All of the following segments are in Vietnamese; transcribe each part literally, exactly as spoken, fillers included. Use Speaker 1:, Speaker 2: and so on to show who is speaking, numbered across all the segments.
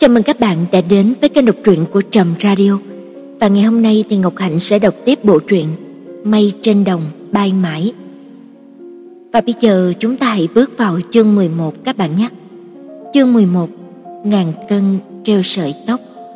Speaker 1: Chào mừng các bạn đã đến với kênh đọc truyện của Trầm Radio. Và ngày hôm nay thì Ngọc Hạnh sẽ đọc tiếp bộ truyện Mây trên đồng bay mãi. Và bây giờ chúng ta hãy bước vào chương mười một các bạn nhé. Chương mười một, ngàn cân treo sợi tóc.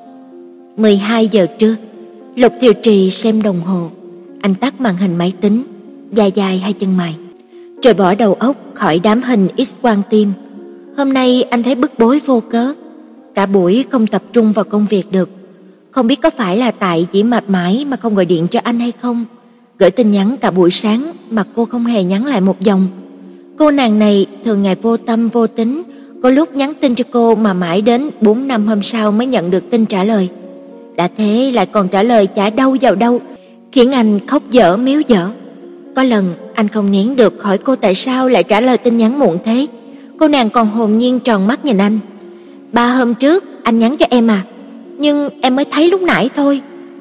Speaker 1: mười hai giờ trưa, Lục Thiều Trì xem đồng hồ. Anh tắt màn hình máy tính, dài dài hai chân mày, trời bỏ đầu óc khỏi đám hình X-quang tim. Hôm nay anh thấy bức bối vô cớ, cả buổi không tập trung vào công việc được. Không biết có phải là tại chỉ mệt mỏi mà không gọi điện cho anh hay không. Gửi tin nhắn cả buổi sáng mà cô không hề nhắn lại một dòng. Cô nàng này thường ngày vô tâm vô tính, có lúc nhắn tin cho cô mà mãi đến bốn năm hôm sau mới nhận được tin trả lời. Đã thế lại còn trả lời chả đâu vào đâu, khiến anh khóc dở méo dở. Có lần anh không nén được hỏi cô tại sao lại trả lời tin nhắn muộn thế. Cô nàng còn hồn nhiên tròn mắt nhìn anh. Ba hôm trước anh nhắn cho em à, nhưng em mới thấy lúc nãy thôi.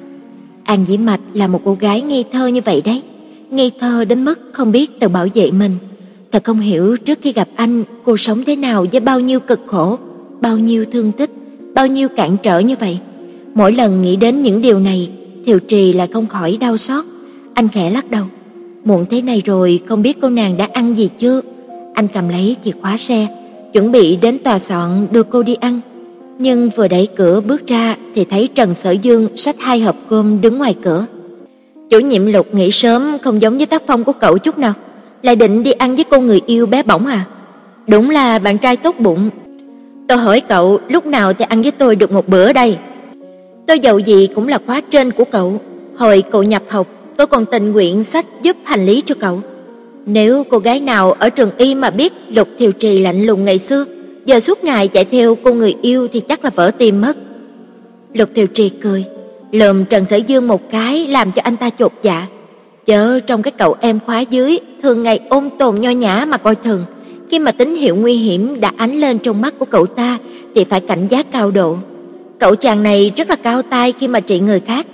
Speaker 1: An Dĩ Mạch là một cô gái ngây thơ như vậy đấy, ngây thơ đến mức không biết tự bảo vệ mình. Thật không hiểu trước khi gặp anh cô sống thế nào với bao nhiêu cực khổ, bao nhiêu thương tích, bao nhiêu cản trở như vậy. Mỗi lần nghĩ đến những điều này, Thiều Trì lại không khỏi đau xót. Anh khẽ lắc đầu. Muộn thế này rồi không biết cô nàng đã ăn gì chưa. Anh cầm lấy chìa khóa xe, chuẩn bị đến tòa soạn đưa cô đi ăn. Nhưng vừa đẩy cửa bước ra thì thấy Trần Sở Dương xách hai hộp cơm đứng ngoài cửa. Chủ nhiệm Lục nghỉ sớm không giống với tác phong của cậu chút nào, lại định đi ăn với cô người yêu bé bỏng à? Đúng là bạn trai tốt bụng. Tôi hỏi cậu lúc nào thì ăn với tôi được một bữa đây? Tôi dầu gì cũng là khóa trên của cậu. Hồi cậu nhập học tôi còn tình nguyện xách giúp hành lý cho cậu. Nếu cô gái nào ở trường y mà biết Lục Thiều Trì lạnh lùng ngày xưa, giờ suốt ngày chạy theo cô người yêu thì chắc là vỡ tim mất. Lục Thiều Trì cười, lườm Trần Sở Dương một cái làm cho anh ta chột dạ. Chớ trong cái cậu em khóa dưới thường ngày ôn tồn nho nhã mà coi thường, khi mà tín hiệu nguy hiểm đã ánh lên trong mắt của cậu ta thì phải cảnh giác cao độ. Cậu chàng này rất là cao tay khi mà trị người khác.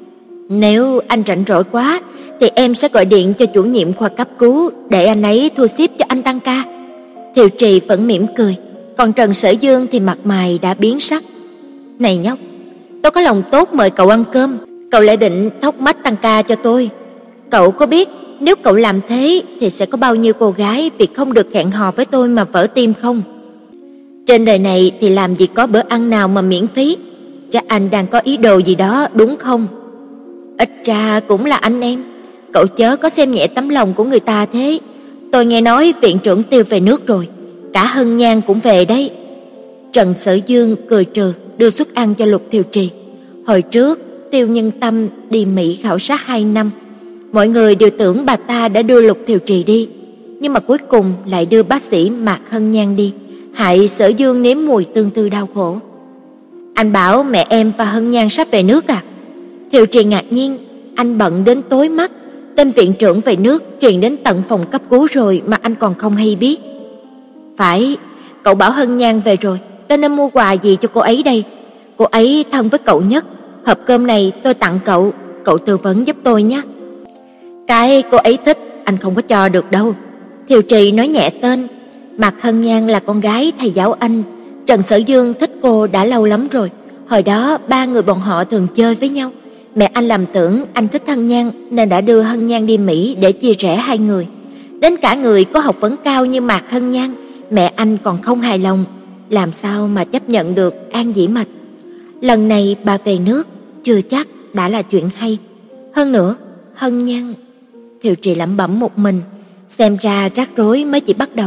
Speaker 1: Nếu anh rảnh rỗi quá thì em sẽ gọi điện cho chủ nhiệm khoa cấp cứu để anh ấy thu xếp cho anh tăng ca. Thiều Trì vẫn mỉm cười, còn Trần Sở Dương thì mặt mày đã biến sắc. Này nhóc, tôi có lòng tốt mời cậu ăn cơm, cậu lại định thóc mách tăng ca cho tôi. Cậu có biết nếu cậu làm thế thì sẽ có bao nhiêu cô gái vì không được hẹn hò với tôi mà vỡ tim không? Trên đời này thì làm gì có bữa ăn nào mà miễn phí. Chắc anh đang có ý đồ gì đó đúng không? Ít ra cũng là anh em, cậu chớ có xem nhẹ tấm lòng của người ta thế. Tôi nghe nói viện trưởng Tiêu về nước rồi, cả Hân Nhan cũng về đấy. Trần Sở Dương cười trừ đưa suất ăn cho Lục Thiều Trì. Hồi trước Tiêu Nhân Tâm đi Mỹ khảo sát hai năm, mọi người đều tưởng bà ta đã đưa Lục Thiều Trì đi, nhưng mà cuối cùng lại đưa bác sĩ Mạc Hân Nhan đi, hại Sở Dương nếm mùi tương tư đau khổ. Anh bảo mẹ em và Hân Nhan sắp về nước à? Thiều Trì ngạc nhiên, anh bận đến tối mắt. Tên viện trưởng về nước truyền đến tận phòng cấp cứu rồi mà anh còn không hay biết. Phải, cậu bảo Hân Nhan về rồi, tôi nên mua quà gì cho cô ấy đây? Cô ấy thân với cậu nhất, hộp cơm này tôi tặng cậu, cậu tư vấn giúp tôi nhé. Cái cô ấy thích anh không có cho được đâu. Thiều Trì nói nhẹ tên. Mạc Hân Nhan là con gái thầy giáo Anh. Trần Sở Dương thích cô đã lâu lắm rồi. Hồi đó ba người bọn họ thường chơi với nhau. Mẹ anh lầm tưởng anh thích Hân Nhan nên đã đưa Hân Nhan đi Mỹ để chia rẽ hai người. Đến cả người có học vấn cao như Mạc Hân Nhan, mẹ anh còn không hài lòng, làm sao mà chấp nhận được An Dĩ Mạch. Lần này bà về nước chưa chắc đã là chuyện hay. Hơn nữa, Hân Nhan... Thiều Trì lẩm bẩm một mình, xem ra rắc rối mới chỉ bắt đầu.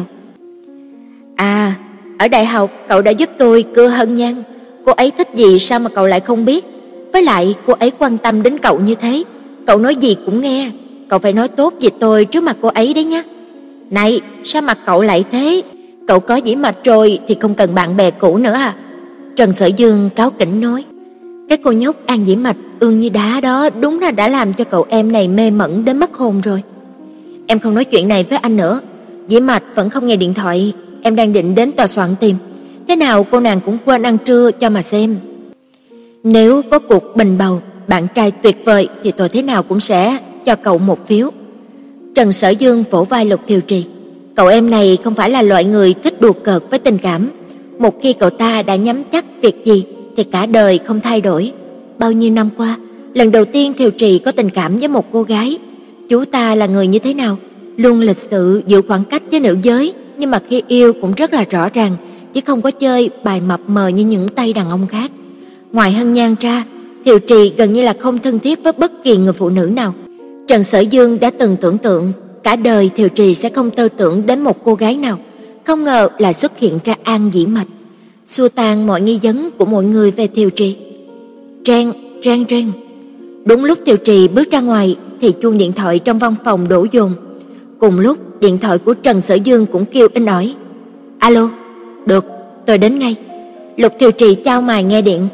Speaker 1: À, ở đại học cậu đã giúp tôi cưa Hân Nhan, cô ấy thích gì sao mà cậu lại không biết? Với lại cô ấy quan tâm đến cậu như thế, cậu nói gì cũng nghe, cậu phải nói tốt về tôi trước mặt cô ấy đấy nhé. Này, sao mặt cậu lại thế? Cậu có Dĩ Mạch rồi thì không cần bạn bè cũ nữa à? Trần Sở Dương cáu kỉnh nói. Cái cô nhóc An Dĩ Mạch ương như đá đó đúng là đã làm cho cậu em này mê mẩn đến mất hồn rồi. Em không nói chuyện này với anh nữa. Dĩ Mạch vẫn không nghe điện thoại, em đang định đến tòa soạn tìm. Thế nào cô nàng cũng quên ăn trưa cho mà xem. Nếu có cuộc bình bầu, bạn trai tuyệt vời thì tôi thế nào cũng sẽ cho cậu một phiếu. Trần Sở Dương vỗ vai Lục Thiều Trì. Cậu em này không phải là loại người thích đùa cợt với tình cảm. Một khi cậu ta đã nhắm chắc việc gì thì cả đời không thay đổi. Bao nhiêu năm qua, lần đầu tiên Thiều Trì có tình cảm với một cô gái. Chú ta là người như thế nào? Luôn lịch sự giữ khoảng cách với nữ giới, nhưng mà khi yêu cũng rất là rõ ràng, chứ không có chơi bài mập mờ như những tay đàn ông khác. Ngoài Hân Nhan ra, Thiều Trì gần như là không thân thiết với bất kỳ người phụ nữ nào. Trần Sở Dương đã từng tưởng tượng cả đời Thiều Trì sẽ không tơ tưởng đến một cô gái nào, không ngờ lại xuất hiện ra An Dĩ Mạch, xua tan mọi nghi vấn của mọi người về Thiều Trì. Trang, trang trang. Đúng lúc Thiều Trì bước ra ngoài thì chuông điện thoại trong văn phòng đổ dồn. Cùng lúc điện thoại của Trần Sở Dương cũng kêu inh ỏi. Alo, được, tôi đến ngay. Lục Thiều Trì chau mày nghe điện.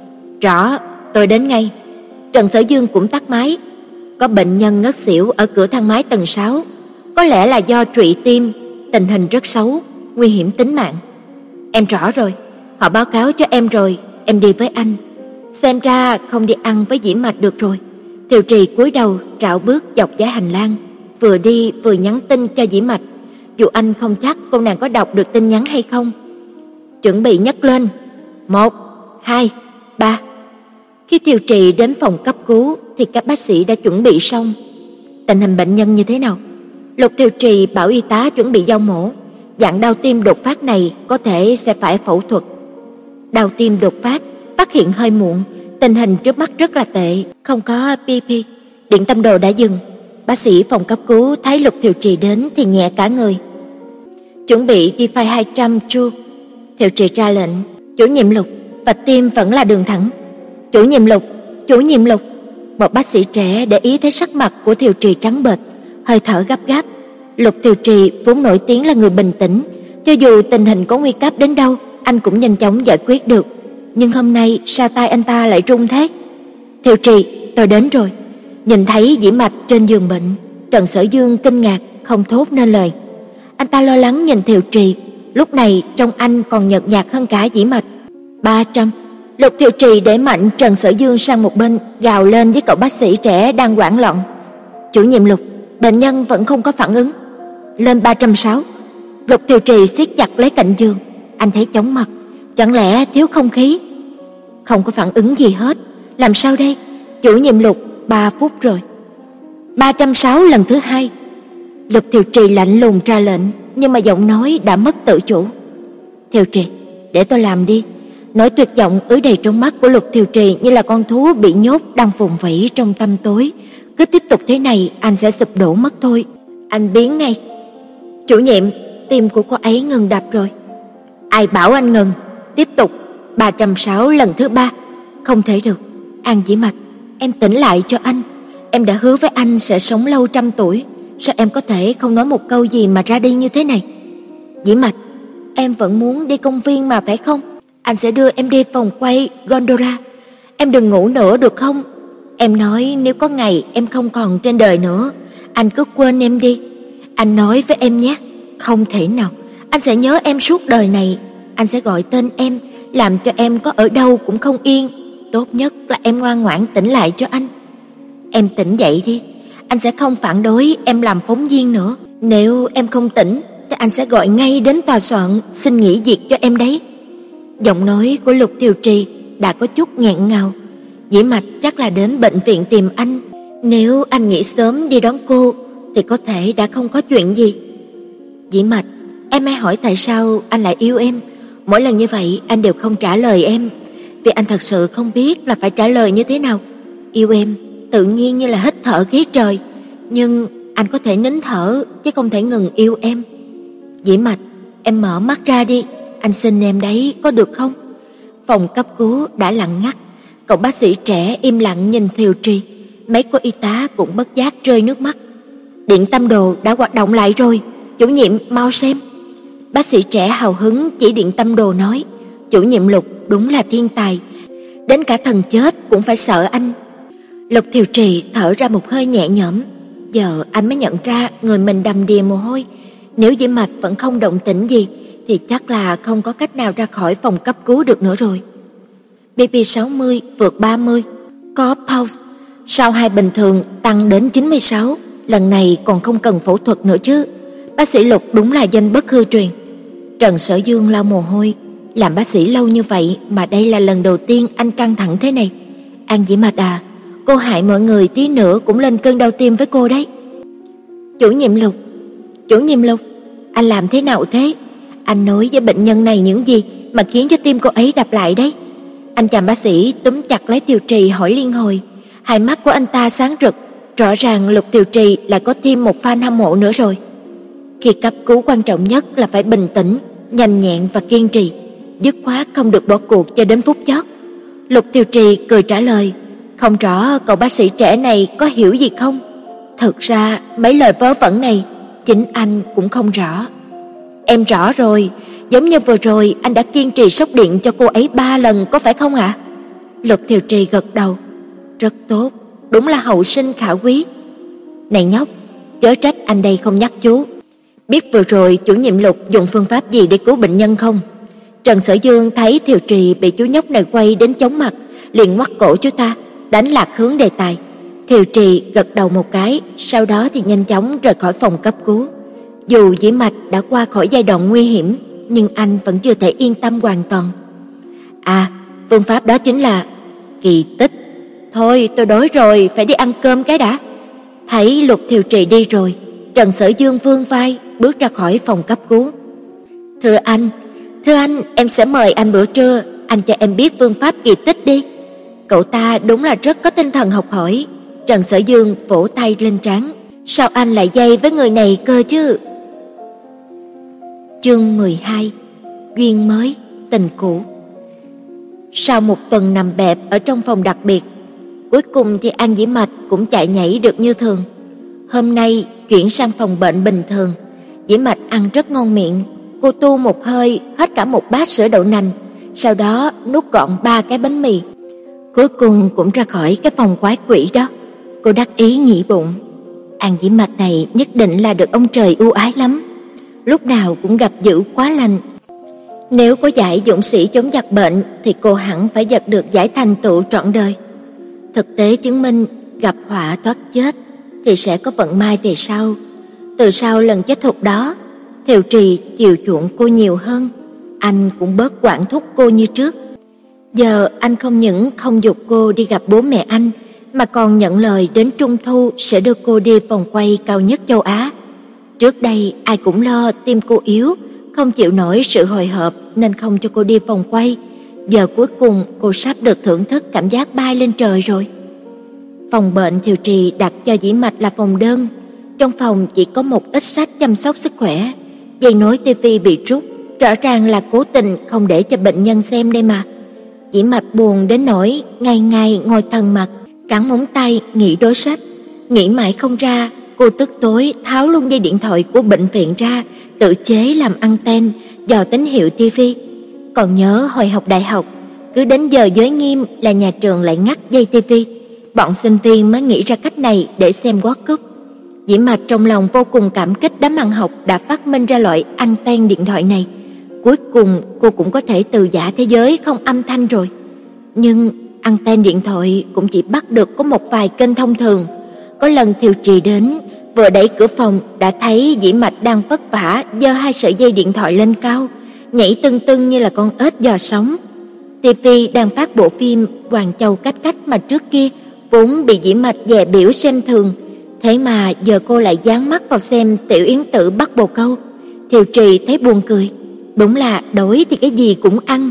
Speaker 1: Rõ, tôi đến ngay. Trần Sở Dương cũng tắt máy. Có bệnh nhân ngất xỉu ở cửa thang máy tầng sáu, có lẽ là do trụy tim, tình hình rất xấu, nguy hiểm tính mạng. Em rõ rồi, họ báo cáo cho em rồi, em đi với anh. Xem ra không đi ăn với Dĩ Mạch được rồi. Thiều Trì cúi đầu rảo bước dọc dãy hành lang, vừa đi vừa nhắn tin cho Dĩ Mạch, dù anh không chắc cô nàng có đọc được tin nhắn hay không. Chuẩn bị nhấc lên. Một, hai, ba. Khi Thiều Trì đến phòng cấp cứu thì các bác sĩ đã chuẩn bị xong. Tình hình bệnh nhân như thế nào? Lục Thiều Trì bảo y tá chuẩn bị dao mổ. Dạng đau tim đột phát này có thể sẽ phải phẫu thuật. Đau tim đột phát phát hiện hơi muộn, tình hình trước mắt rất là tệ, không có pê pê. Điện tâm đồ đã dừng. Bác sĩ phòng cấp cứu thấy Lục Thiều Trì đến thì nhẹ cả người. Chuẩn bị ghi file hai trăm chu. Thiều Trì ra lệnh. Chủ nhiệm Lục, vạch tim vẫn là đường thẳng. Chủ nhiệm Lục, chủ nhiệm Lục. Một bác sĩ trẻ để ý thấy sắc mặt của Thiều Trì trắng bệch, hơi thở gấp gáp. Lục Thiều Trì vốn nổi tiếng là người bình tĩnh, cho dù tình hình có nguy cấp đến đâu, anh cũng nhanh chóng giải quyết được. Nhưng hôm nay sao tay anh ta lại run thế? Thiều Trì, tôi đến rồi. Nhìn thấy Dĩ Mạch trên giường bệnh, Trần Sở Dương kinh ngạc không thốt nên lời. Anh ta lo lắng nhìn Thiều Trì, lúc này trông anh còn nhợt nhạt hơn cả Dĩ Mạch. Ba trăm. Lục Thiều Trì để mạnh Trần Sở Dương sang một bên, gào lên với cậu bác sĩ trẻ đang hoảng loạn. Chủ nhiệm Lục, bệnh nhân vẫn không có phản ứng. Lên ba trăm sáu. Lục Thiều Trì siết chặt lấy cạnh giường, anh thấy chóng mặt, chẳng lẽ thiếu không khí? Không có phản ứng gì hết, làm sao đây? Chủ nhiệm Lục, ba phút rồi. ba trăm sáu lần thứ hai. Lục Thiều Trì lạnh lùng ra lệnh, nhưng mà giọng nói đã mất tự chủ. Thiều Trì, để tôi làm đi. Nỗi tuyệt vọng ứa đầy trong mắt của Lục Thiều Trì như là con thú bị nhốt đang vùng vẫy trong tăm tối. Cứ tiếp tục thế này anh sẽ sụp đổ mất thôi. Anh biến ngay. Chủ nhiệm, tim của cô ấy ngừng đập rồi. Ai bảo anh ngừng? Tiếp tục. ba trăm sáu lần thứ ba. Không thể được. An Dĩ Mạch, em tỉnh lại cho anh. Em đã hứa với anh sẽ sống lâu trăm tuổi. Sao em có thể không nói một câu gì mà ra đi như thế này? Dĩ Mạch, em vẫn muốn đi công viên mà phải không? Anh sẽ đưa em đi vòng quay gondola. Em đừng ngủ nữa được không? Em nói nếu có ngày em không còn trên đời nữa, anh cứ quên em đi. Anh nói với em nhé. Không thể nào. Anh sẽ nhớ em suốt đời này. Anh sẽ gọi tên em, làm cho em có ở đâu cũng không yên. Tốt nhất là em ngoan ngoãn tỉnh lại cho anh. Em tỉnh dậy đi. Anh sẽ không phản đối em làm phóng viên nữa. Nếu em không tỉnh thì anh sẽ gọi ngay đến tòa soạn xin nghỉ việc cho em đấy. Giọng nói của Lục Thiều Trì đã có chút nghẹn ngào. Dĩ Mạch chắc là đến bệnh viện tìm anh. Nếu anh nghỉ sớm đi đón cô thì có thể đã không có chuyện gì. Dĩ Mạch, em hay hỏi tại sao anh lại yêu em. Mỗi lần như vậy anh đều không trả lời em, vì anh thật sự không biết là phải trả lời như thế nào. Yêu em tự nhiên như là hít thở khí trời, nhưng anh có thể nín thở chứ không thể ngừng yêu em. Dĩ Mạch, em mở mắt ra đi, anh xin em đấy, có được không? Phòng cấp cứu đã lặng ngắt, cậu bác sĩ trẻ im lặng nhìn Thiều Trì, mấy cô y tá cũng bất giác rơi nước mắt. Điện tâm đồ đã hoạt động lại rồi, chủ nhiệm mau xem. Bác sĩ trẻ hào hứng chỉ điện tâm đồ nói, chủ nhiệm Lục đúng là thiên tài, đến cả thần chết cũng phải sợ anh. Lục Thiều Trì thở ra một hơi nhẹ nhõm, giờ anh mới nhận ra người mình đầm đìa mồ hôi. Nếu Dĩ Mạch vẫn không động tĩnh gì thì chắc là không có cách nào ra khỏi phòng cấp cứu được nữa rồi. bê pê sáu mươi vượt ba mươi, có pulse, sao hai bình thường tăng đến chín mươi sáu, lần này còn không cần phẫu thuật nữa chứ. Bác sĩ Lục đúng là danh bất hư truyền. Trần Sở Dương lau mồ hôi, làm bác sĩ lâu như vậy mà đây là lần đầu tiên anh căng thẳng thế này. An Dĩ Mạch à, cô hại mọi người tí nữa cũng lên cơn đau tim với cô đấy. Chủ nhiệm Lục, chủ nhiệm Lục, anh làm thế nào thế? Anh nói với bệnh nhân này những gì mà khiến cho tim cô ấy đập lại đấy? Anh chàng bác sĩ túm chặt lấy Tiều Trì hỏi liên hồi. Hai mắt của anh ta sáng rực, rõ ràng Lục Tiều Trì lại có thêm một fan hâm mộ nữa rồi. Khi cấp cứu quan trọng nhất là phải bình tĩnh, nhanh nhẹn và kiên trì, dứt khoát không được bỏ cuộc cho đến phút chót. Lục Tiều Trì cười trả lời, không rõ cậu bác sĩ trẻ này có hiểu gì không? Thực ra mấy lời vớ vẩn này chính anh cũng không rõ. Em rõ rồi, giống như vừa rồi anh đã kiên trì sốc điện cho cô ấy ba lần có phải không ạ? À? Lục Tiều Trì gật đầu. Rất tốt, đúng là hậu sinh khả quý. Này nhóc, chớ trách anh đây không nhắc chú. Biết vừa rồi chủ nhiệm Lục dùng phương pháp gì để cứu bệnh nhân không? Trần Sở Dương thấy Tiều Trì bị chú nhóc này quay đến chóng mặt, liền ngoắt cổ chú ta, đánh lạc hướng đề tài. Tiều Trì gật đầu một cái, sau đó thì nhanh chóng rời khỏi phòng cấp cứu. Dù Dĩ Mạch đã qua khỏi giai đoạn nguy hiểm, nhưng anh vẫn chưa thể yên tâm hoàn toàn. À, phương pháp đó chính là kỳ tích. Thôi, tôi đói rồi, phải đi ăn cơm cái đã. Thấy Lục Tiều Trì đi rồi, Trần Sở Dương vươn vai, bước ra khỏi phòng cấp cứu. Thưa anh, thưa anh, em sẽ mời anh bữa trưa, anh cho em biết phương pháp kỳ tích đi. Cậu ta đúng là rất có tinh thần học hỏi. Trần Sở Dương vỗ tay lên trán. Sao anh lại dây với người này cơ chứ? Chương mười hai. Duyên mới, tình cũ. Sau một tuần nằm bẹp ở trong phòng đặc biệt, cuối cùng thì An Dĩ Mạch cũng chạy nhảy được như thường. Hôm nay chuyển sang phòng bệnh bình thường. Dĩ Mạch ăn rất ngon miệng. Cô tu một hơi hết cả một bát sữa đậu nành, sau đó nuốt gọn ba cái bánh mì. Cuối cùng cũng ra khỏi cái phòng quái quỷ đó. Cô đắc ý nghĩ bụng, An Dĩ Mạch này nhất định là được ông trời ưu ái lắm, lúc nào cũng gặp dữ quá lành. Nếu có giải dũng sĩ chống giặc bệnh thì cô hẳn phải giật được giải thành tựu trọn đời. Thực tế chứng minh gặp họa thoát chết thì sẽ có vận may về sau. Từ sau lần chết thục đó, Tiều Trì chiều chuộng cô nhiều hơn, anh cũng bớt quản thúc cô như trước. Giờ anh không những không giục cô đi gặp bố mẹ anh, mà còn nhận lời đến Trung Thu sẽ đưa cô đi vòng quay cao nhất châu Á. Trước đây ai cũng lo tim cô yếu, không chịu nổi sự hồi hộp nên không cho cô đi vòng quay. Giờ cuối cùng cô sắp được thưởng thức cảm giác bay lên trời rồi. Phòng bệnh Tiều Trì đặt cho Dĩ Mạch là phòng đơn. Trong phòng chỉ có một ít sách chăm sóc sức khỏe. Dây nối tivi bị rút, rõ ràng là cố tình không để cho bệnh nhân xem đây mà. Dĩ Mạch buồn đến nỗi ngày ngày ngồi thần mặt, cắn móng tay nghĩ đối sách. Nghĩ mãi không ra, cô tức tối tháo luôn dây điện thoại của bệnh viện ra, tự chế làm anten dò tín hiệu tivi. Còn nhớ hồi học đại học, cứ đến giờ giới nghiêm là nhà trường lại ngắt dây tivi. Bọn sinh viên mới nghĩ ra cách này để xem World Cup. Dĩ Mạch trong lòng vô cùng cảm kích đám ăn học đã phát minh ra loại anten điện thoại này. Cuối cùng cô cũng có thể từ giả thế giới không âm thanh rồi. Nhưng anten điện thoại cũng chỉ bắt được có một vài kênh thông thường. Có lần Tiều Trì đến, vừa đẩy cửa phòng đã thấy Dĩ Mạch đang vất vả giơ hai sợi dây điện thoại lên cao, nhảy tưng tưng như là con ếch giò sống. ti vi đang phát bộ phim Hoàng Châu Cách Cách mà trước kia vốn bị Dĩ Mạch dè biểu xem thường, thế mà giờ cô lại dán mắt vào xem Tiểu Yến Tử bắt bồ câu. Tiều Trì thấy buồn cười, đúng là đói thì cái gì cũng ăn.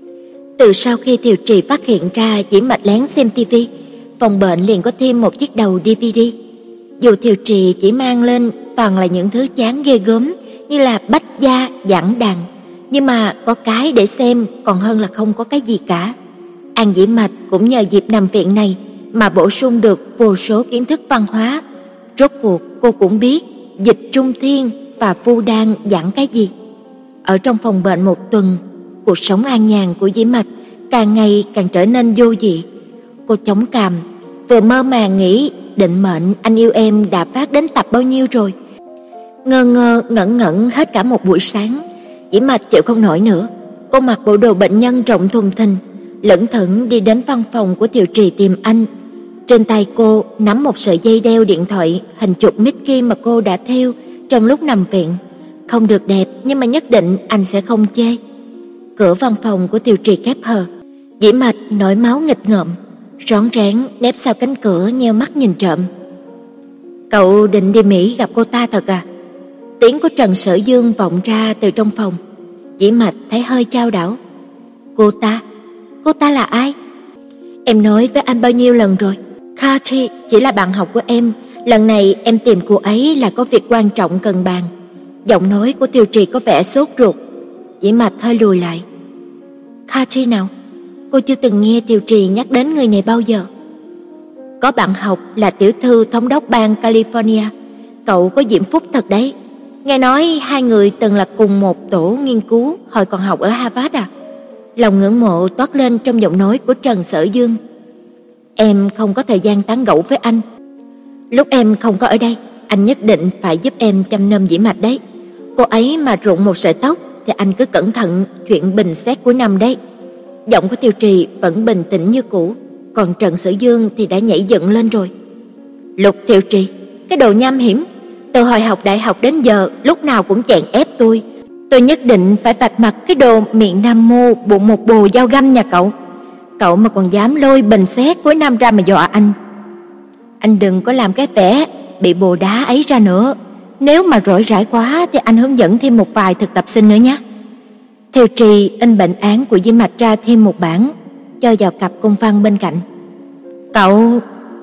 Speaker 1: Từ sau khi Tiều Trì phát hiện ra Dĩ Mạch lén xem tivi, phòng bệnh liền có thêm một chiếc đầu đê vê đê. Dù Tiều Trì chỉ mang lên toàn là những thứ chán ghê gớm như là Bách Gia, Giảng Đàn, nhưng mà có cái để xem còn hơn là không có cái gì cả. An Dĩ Mạch cũng nhờ dịp nằm viện này mà bổ sung được vô số kiến thức văn hóa. Rốt cuộc cô cũng biết Dịch Trung Thiên và Vu Đan giảng cái gì. Ở trong phòng bệnh một tuần, cuộc sống an nhàn của Dĩ Mạch càng ngày càng trở nên vô vị. Cô chống cằm, vừa mơ màng nghĩ định mệnh Anh Yêu Em đã phát đến tập bao nhiêu rồi. Ngơ ngơ ngẩn ngẩn hết cả một buổi sáng, Dĩ Mạch chịu không nổi nữa. Cô mặc bộ đồ bệnh nhân rộng thùng thình, lững thững đi đến văn phòng của Tiều Trì tìm anh. Trên tay cô nắm một sợi dây đeo điện thoại hình chụp Mickey mà cô đã thêu trong lúc nằm viện. Không được đẹp nhưng mà nhất định anh sẽ không chê. Cửa văn phòng của Tiêu Trì khép hờ. Dĩ Mạch nổi máu nghịch ngợm, rón rén nép sau cánh cửa nheo mắt nhìn trộm. Cậu định đi Mỹ gặp cô ta thật à? Tiếng của Trần Sở Dương vọng ra từ trong phòng. Dĩ Mạch thấy hơi chao đảo. Cô ta? Cô ta là ai? Em nói với anh bao nhiêu lần rồi? Cathy chỉ là bạn học của em. Lần này em tìm cô ấy là có việc quan trọng cần bàn. Giọng nói của Tiêu Trì có vẻ sốt ruột. Dĩ Mạch hơi lùi lại. Cathy nào? Cô chưa từng nghe Tiêu Trì nhắc đến người này bao giờ. Có bạn học là tiểu thư thống đốc bang California. Cậu có diễm phúc thật đấy. Nghe nói hai người từng là cùng một tổ nghiên cứu hồi còn học ở Harvard à? Lòng ngưỡng mộ toát lên trong giọng nói của Trần Sở Dương. Em không có thời gian tán gẫu với anh. Lúc em không có ở đây, anh nhất định phải giúp em chăm nom Dĩ Mạch đấy. Cô ấy mà rụng một sợi tóc thì anh cứ cẩn thận chuyện bình xét cuối năm đấy. Giọng của Tiêu Trì vẫn bình tĩnh như cũ, còn Trần Sở Dương thì đã nhảy dựng lên rồi. Lục Tiêu Trì, cái đồ nham hiểm, từ hồi học đại học đến giờ lúc nào cũng chèn ép tôi. Tôi nhất định phải vạch mặt cái đồ miệng nam mô bụng một bồ dao găm nhà cậu. Cậu mà còn dám lôi bình xét cuối năm ra mà dọa anh. Anh đừng có làm cái vẻ bị bồ đá ấy ra nữa. Nếu mà rỗi rãi quá thì anh hướng dẫn thêm một vài thực tập sinh nữa nhé. Tiêu Trì in bệnh án của Dĩ Mạch ra thêm một bản, cho vào cặp công văn bên cạnh. Cậu,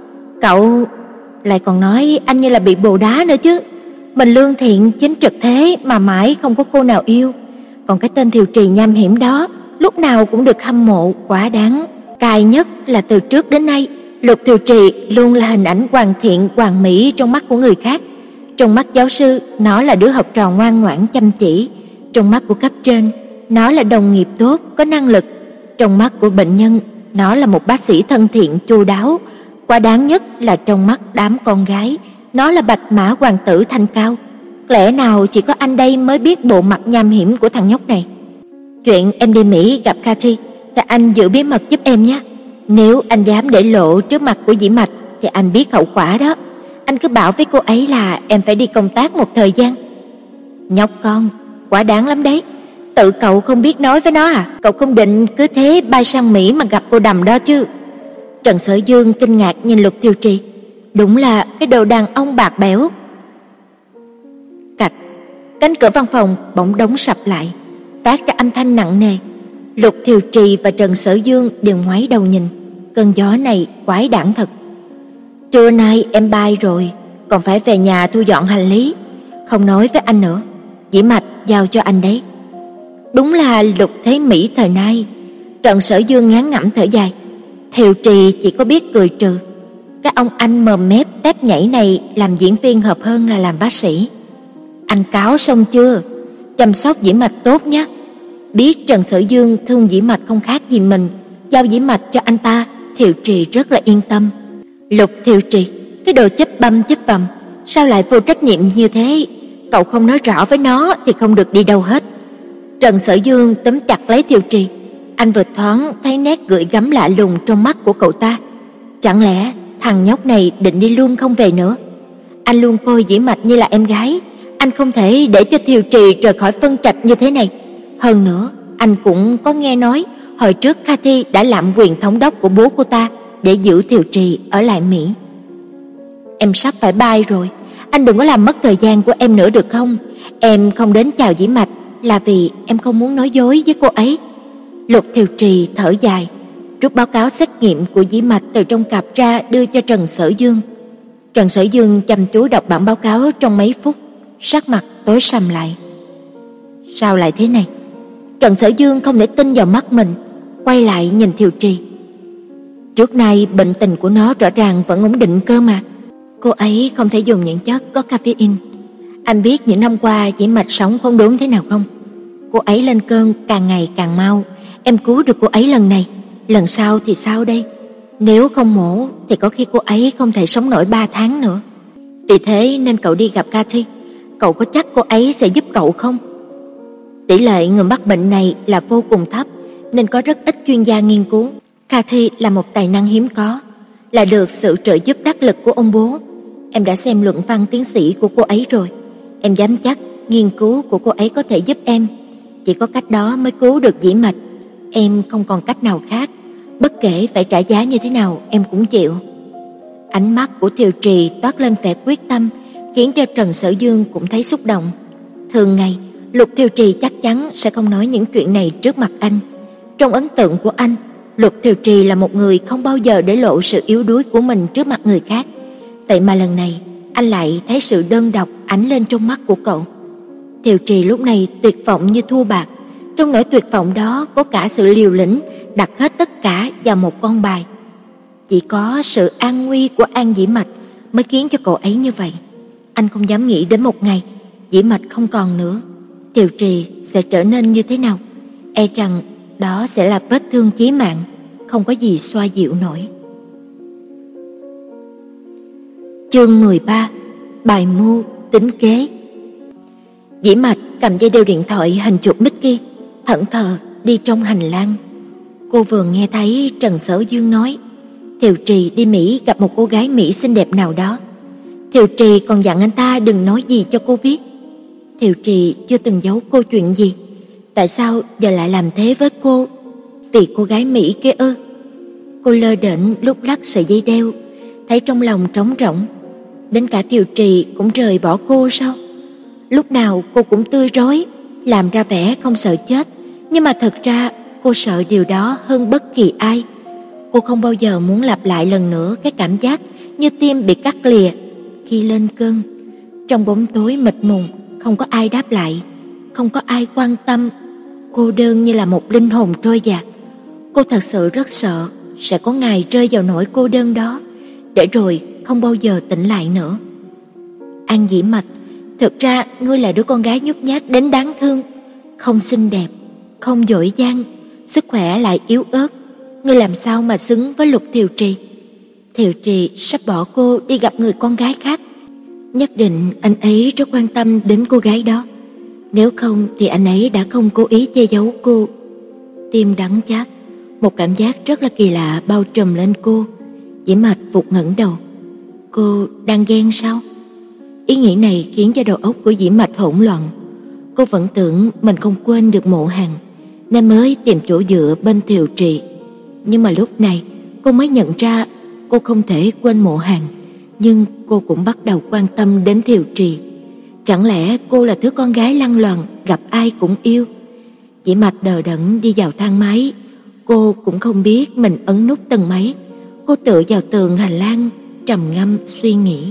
Speaker 1: cậu lại còn nói anh như là bị bồ đá nữa chứ. Mình lương thiện chính trực thế mà mãi không có cô nào yêu. Còn cái tên Tiêu Trì nham hiểm đó lúc nào cũng được hâm mộ quá đáng. Cay nhất là từ trước đến nay, Lục Tiêu Trì luôn là hình ảnh hoàn thiện hoàn mỹ trong mắt của người khác. Trong mắt giáo sư, nó là đứa học trò ngoan ngoãn chăm chỉ. Trong mắt của cấp trên, nó là đồng nghiệp tốt, có năng lực. Trong mắt của bệnh nhân, nó là một bác sĩ thân thiện, chu đáo. Quá đáng nhất là trong mắt đám con gái, nó là bạch mã hoàng tử thanh cao. Lẽ nào chỉ có anh đây mới biết bộ mặt nham hiểm của thằng nhóc này? Chuyện em đi Mỹ gặp Cathy thì anh giữ bí mật giúp em nhé. Nếu anh dám để lộ trước mặt của Dĩ Mạch thì anh biết hậu quả đó. Anh cứ bảo với cô ấy là em phải đi công tác một thời gian. Nhóc con, quá đáng lắm đấy. Tự cậu không biết nói với nó à? Cậu không định cứ thế bay sang Mỹ mà gặp cô Đầm đó chứ? Trần Sở Dương kinh ngạc nhìn Lục Tiêu Trì. Đúng là cái đồ đàn ông bạc bẽo. Cạch, cánh cửa văn phòng bỗng đóng sập lại, phát ra âm thanh nặng nề. Lục Tiêu Trì và Trần Sở Dương đều ngoái đầu nhìn. Cơn gió này quái đản thật. Trưa nay em bay rồi, còn phải về nhà thu dọn hành lý. Không nói với anh nữa, Dĩ Mạch giao cho anh đấy. Đúng là lục thế Mỹ thời nay. Trần Sở Dương ngán ngẩm thở dài. Tiêu Trì chỉ có biết cười trừ. Cái ông anh mồm mép tép nhảy này làm diễn viên hợp hơn là làm bác sĩ. Anh cáo xong chưa? Chăm sóc Dĩ Mạch tốt nhé. Biết Trần Sở Dương thương Dĩ Mạch không khác gì mình, giao Dĩ Mạch cho anh ta, Tiêu Trì rất là yên tâm. Lục Tiêu Trì, cái đồ chấp băm chấp vằm, sao lại vô trách nhiệm như thế? Cậu không nói rõ với nó thì không được đi đâu hết. Trần Sở Dương túm chặt lấy Tiêu Trì. Anh vừa thoáng thấy nét gợi gắm lạ lùng trong mắt của cậu ta. Chẳng lẽ thằng nhóc này định đi luôn không về nữa? Anh luôn coi Dĩ Mạch như là em gái. Anh không thể để cho Tiêu Trì rời khỏi phân trạch như thế này. Hơn nữa, anh cũng có nghe nói hồi trước Cathy đã lạm quyền thống đốc của bố cô ta để giữ Tiêu Trì ở lại Mỹ. Em sắp phải bay rồi, anh đừng có làm mất thời gian của em nữa được không? Em không đến chào Dĩ Mạch là vì em không muốn nói dối với cô ấy. Lục Tiêu Trì thở dài, rút báo cáo xét nghiệm của Dĩ Mạch từ trong cặp ra đưa cho Trần Sở Dương. Trần Sở Dương chăm chú đọc bản báo cáo trong mấy phút, sắc mặt tối sầm lại. Sao lại thế này? Trần Sở Dương không thể tin vào mắt mình, quay lại nhìn Tiêu Trì. Trước nay bệnh tình của nó rõ ràng vẫn ổn định cơ mà. Cô ấy không thể dùng những chất có caffeine. Anh biết những năm qua Dĩ Mạch sống không đúng thế nào không? Cô ấy lên cơn càng ngày càng mau. Em cứu được cô ấy lần này, lần sau thì sao đây? Nếu không mổ thì có khi cô ấy không thể sống nổi ba tháng nữa. Vì thế nên cậu đi gặp Cathy. Cậu có chắc cô ấy sẽ giúp cậu không? Tỷ lệ người mắc bệnh này là vô cùng thấp, nên có rất ít chuyên gia nghiên cứu. Cathy là một tài năng hiếm có, là được sự trợ giúp đắc lực của ông bố. Em đã xem luận văn tiến sĩ của cô ấy rồi. Em dám chắc nghiên cứu của cô ấy có thể giúp em. Chỉ có cách đó mới cứu được Dĩ Mạch. Em không còn cách nào khác, bất kể phải trả giá như thế nào em cũng chịu." Ánh mắt của Thiều Trì toát lên vẻ quyết tâm, khiến cho Trần Sở Dương cũng thấy xúc động. Thường ngày, Lục Thiều Trì chắc chắn sẽ không nói những chuyện này trước mặt anh. Trong ấn tượng của anh, Lục Thiều Trì là một người không bao giờ để lộ sự yếu đuối của mình trước mặt người khác. Vậy mà lần này, anh lại thấy sự đơn độc ánh lên trong mắt của cậu. Thiều Trì lúc này tuyệt vọng như thua bạc. Trong nỗi tuyệt vọng đó có cả sự liều lĩnh, đặt hết tất cả vào một con bài. Chỉ có sự an nguy của An Dĩ Mạch mới khiến cho cậu ấy như vậy. Anh không dám nghĩ đến một ngày Dĩ Mạch không còn nữa, Thiều Trì sẽ trở nên như thế nào. E rằng đó sẽ là vết thương chí mạng, không có gì xoa dịu nổi. Chương mười ba. Bài mưu tính kế. Dĩ Mạch cầm dây đeo điện thoại hình chụp Mickey, thẫn thờ đi trong hành lang. Cô vừa nghe thấy Trần Sở Dương nói Thiều Trì đi Mỹ gặp một cô gái Mỹ xinh đẹp nào đó. Thiều Trì còn dặn anh ta đừng nói gì cho cô biết. Thiều Trì chưa từng giấu cô chuyện gì, tại sao giờ lại làm thế với cô? Vì cô gái Mỹ kia ư? Cô lơ đễnh lúc lắc sợi dây đeo, thấy trong lòng trống rỗng. Đến cả Thiều Trì cũng rời bỏ cô sao? Lúc nào cô cũng tươi rói, làm ra vẻ không sợ chết, nhưng mà thật ra cô sợ điều đó hơn bất kỳ ai. Cô không bao giờ muốn lặp lại lần nữa cái cảm giác như tim bị cắt lìa khi lên cơn. Trong bóng tối mịt mùng, không có ai đáp lại, không có ai quan tâm, cô đơn như là một linh hồn trôi dạt. Cô thật sự rất sợ sẽ có ngày rơi vào nỗi cô đơn đó, để rồi không bao giờ tỉnh lại nữa. An Dĩ Mạch, thực ra ngươi là đứa con gái nhút nhát đến đáng thương, không xinh đẹp, không giỏi giang, sức khỏe lại yếu ớt. Ngươi làm sao mà xứng với Lục Thiều Trì? Thiều Trì sắp bỏ cô đi gặp người con gái khác. Nhất định anh ấy rất quan tâm đến cô gái đó. Nếu không thì anh ấy đã không cố ý che giấu cô. Tim đắng chát, một cảm giác rất là kỳ lạ bao trùm lên cô. Dĩ Mạch vụt ngẩng đầu. Cô đang ghen sao? Ý nghĩ này khiến cho đầu óc của Dĩ Mạch hỗn loạn. Cô vẫn tưởng mình không quên được Mộ Hàn, nên mới tìm chỗ dựa bên Thiều Trì. Nhưng mà lúc này cô mới nhận ra cô không thể quên Mộ Hàn, nhưng cô cũng bắt đầu quan tâm đến Thiều Trì. Chẳng lẽ cô là thứ con gái lăng loàn gặp ai cũng yêu? Dĩ Mạch đờ đẫn đi vào thang máy. Cô cũng không biết mình ấn nút tầng mấy. Cô tựa vào tường hành lang, trầm ngâm suy nghĩ.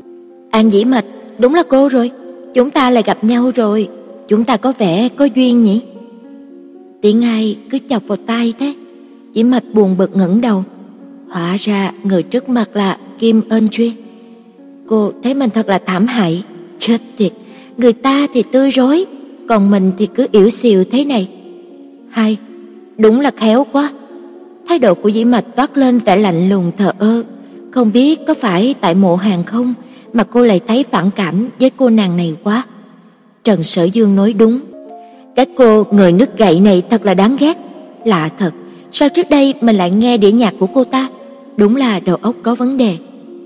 Speaker 1: An Dĩ Mạch, đúng là cô rồi. Chúng ta lại gặp nhau rồi. Chúng ta có vẻ có duyên nhỉ? Tiếng ai cứ chọc vào tai thế? Dĩ Mạch buồn bực ngẩng đầu. Hóa ra người trước mặt là Kim Ân Truy. Cô thấy mình thật là thảm hại. Chết tiệt, người ta thì tươi rói, còn mình thì cứ yếu xìu thế này. Hay, đúng là khéo quá. Thái độ của Dĩ Mạch toát lên vẻ lạnh lùng thờ ơ. Không biết có phải tại Mộ Hàn không mà cô lại thấy phản cảm với cô nàng này quá. Trần Sở Dương nói đúng. Cái cô người nước gậy này thật là đáng ghét. Lạ thật, sao trước đây mình lại nghe đĩa nhạc của cô ta? Đúng là đầu óc có vấn đề.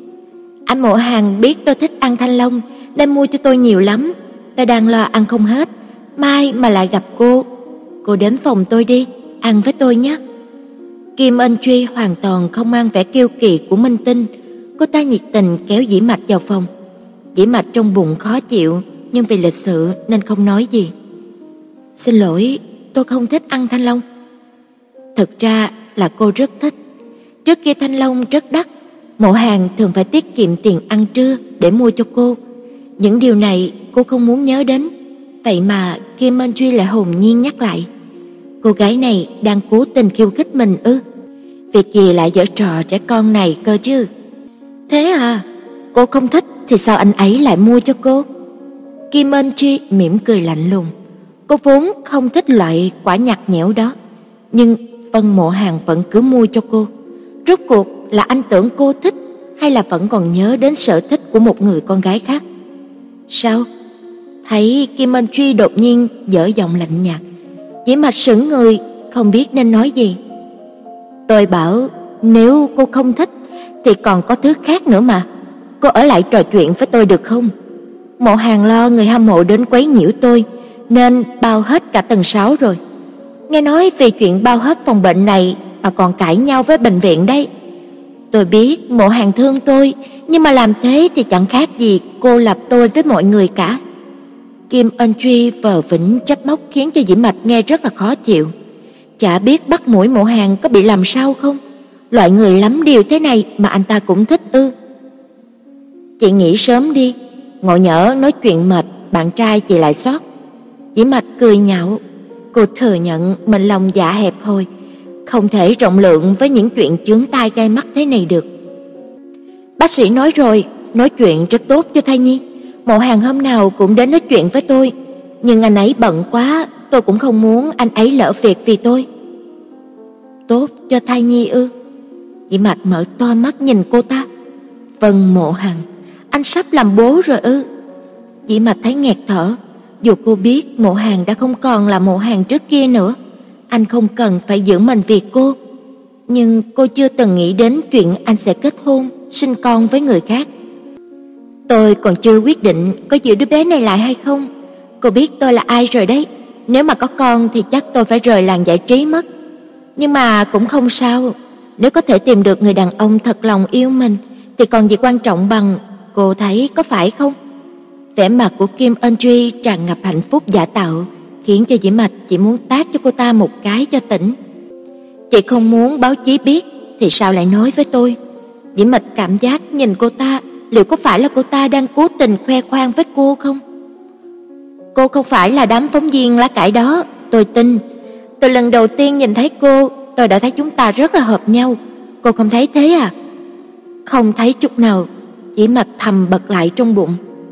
Speaker 1: Anh Mộ Hàn biết tôi thích ăn thanh long nên mua cho tôi nhiều lắm. Tôi đang lo ăn không hết, mai mà lại gặp cô. Cô đến phòng tôi đi, ăn với tôi nhé. Kim Ân Truy hoàn toàn không mang vẻ kiêu kỳ của minh tinh. Cô ta nhiệt tình kéo Dĩ Mạch vào phòng. Dĩ Mạch trong bụng khó chịu, nhưng vì lịch sự nên không nói gì. Xin lỗi, tôi không thích ăn thanh long. Thực ra là cô rất thích. Trước kia thanh long rất đắt, Mộ Hàn thường phải tiết kiệm tiền ăn trưa để mua cho cô. Những điều này cô không muốn nhớ đến. Vậy mà Kim Ân Truy lại hồn nhiên nhắc lại. Cô gái này đang cố tình khiêu khích mình ư? Việc gì lại giở trò trẻ con này cơ chứ? Thế à? Cô không thích thì sao anh ấy lại mua cho cô? Kim Ân Truy mỉm cười lạnh lùng. Cô vốn không thích loại quả nhạt nhẽo đó, nhưng Vân Mộ Hàn vẫn cứ mua cho cô. Rốt cuộc là anh tưởng cô thích, hay là vẫn còn nhớ đến sở thích của một người con gái khác? Sao? Thấy Kim Ân Truy đột nhiên dở giọng lạnh nhạt, Dĩ Mạch sững người, không biết nên nói gì. Tôi bảo nếu cô không thích thì còn có thứ khác nữa mà. Cô ở lại trò chuyện với tôi được không? Mộ Hàn lo người hâm mộ đến quấy nhiễu tôi, nên bao hết cả tầng sáu rồi. Nghe nói vì chuyện bao hết phòng bệnh này mà còn cãi nhau với bệnh viện đấy. Tôi biết Mộ Hàn thương tôi, nhưng mà làm thế thì chẳng khác gì cô lập tôi với mọi người cả. Kim Ân Truy vờ vĩnh trách móc khiến cho Diễm Mạch nghe rất là khó chịu. Chả biết bắt mũi Mộ Hàn có bị làm sao không? Loại người lắm điều thế này mà anh ta cũng thích ư? Chị nghỉ sớm đi, ngộ nhỡ nói chuyện mệt, bạn trai chị lại sót. Diễm Mạch cười nhạo. Cô thừa nhận mình lòng dạ hẹp hòi, không thể rộng lượng với những chuyện chướng tai gai mắt thế này được. Bác sĩ nói rồi, nói chuyện rất tốt cho thai nhi. Mộ Hàn hôm nào cũng đến nói chuyện với tôi, nhưng anh ấy bận quá, tôi cũng không muốn anh ấy lỡ việc vì tôi. Tốt cho thai nhi ư? Diễm Mạch mở to mắt nhìn cô ta. Vâng Mộ Hàn, anh sắp làm bố rồi ư? Diễm Mạch thấy nghẹt thở. Dù cô biết Mộ Hàn đã không còn là Mộ Hàn trước kia nữa, anh không cần phải giữ mình vì cô, nhưng cô chưa từng nghĩ đến chuyện anh sẽ kết hôn, sinh con với người khác. Tôi còn chưa quyết định có giữ đứa bé này lại hay không. Cô biết tôi là ai rồi đấy. Nếu mà có con thì chắc tôi phải rời làng giải trí mất. Nhưng mà cũng không sao. Nếu có thể tìm được người đàn ông thật lòng yêu mình thì còn gì quan trọng bằng, cô thấy có phải không? Vẻ mặt của Kim Ân Truy tràn ngập hạnh phúc giả tạo, khiến cho Diễm Mạch chỉ muốn tát cho cô ta một cái cho tỉnh. Chị không muốn báo chí biết thì sao lại nói với tôi? Diễm Mạch cảm giác nhìn cô ta, liệu có phải là cô ta đang cố tình khoe khoang với cô không? Cô không phải là đám phóng viên lá cải đó, tôi tin. Từ lần đầu tiên nhìn thấy cô, tôi đã thấy chúng ta rất là hợp nhau. Cô không thấy thế à? Không thấy chút nào. Diễm Mạch thầm bật lại trong bụng.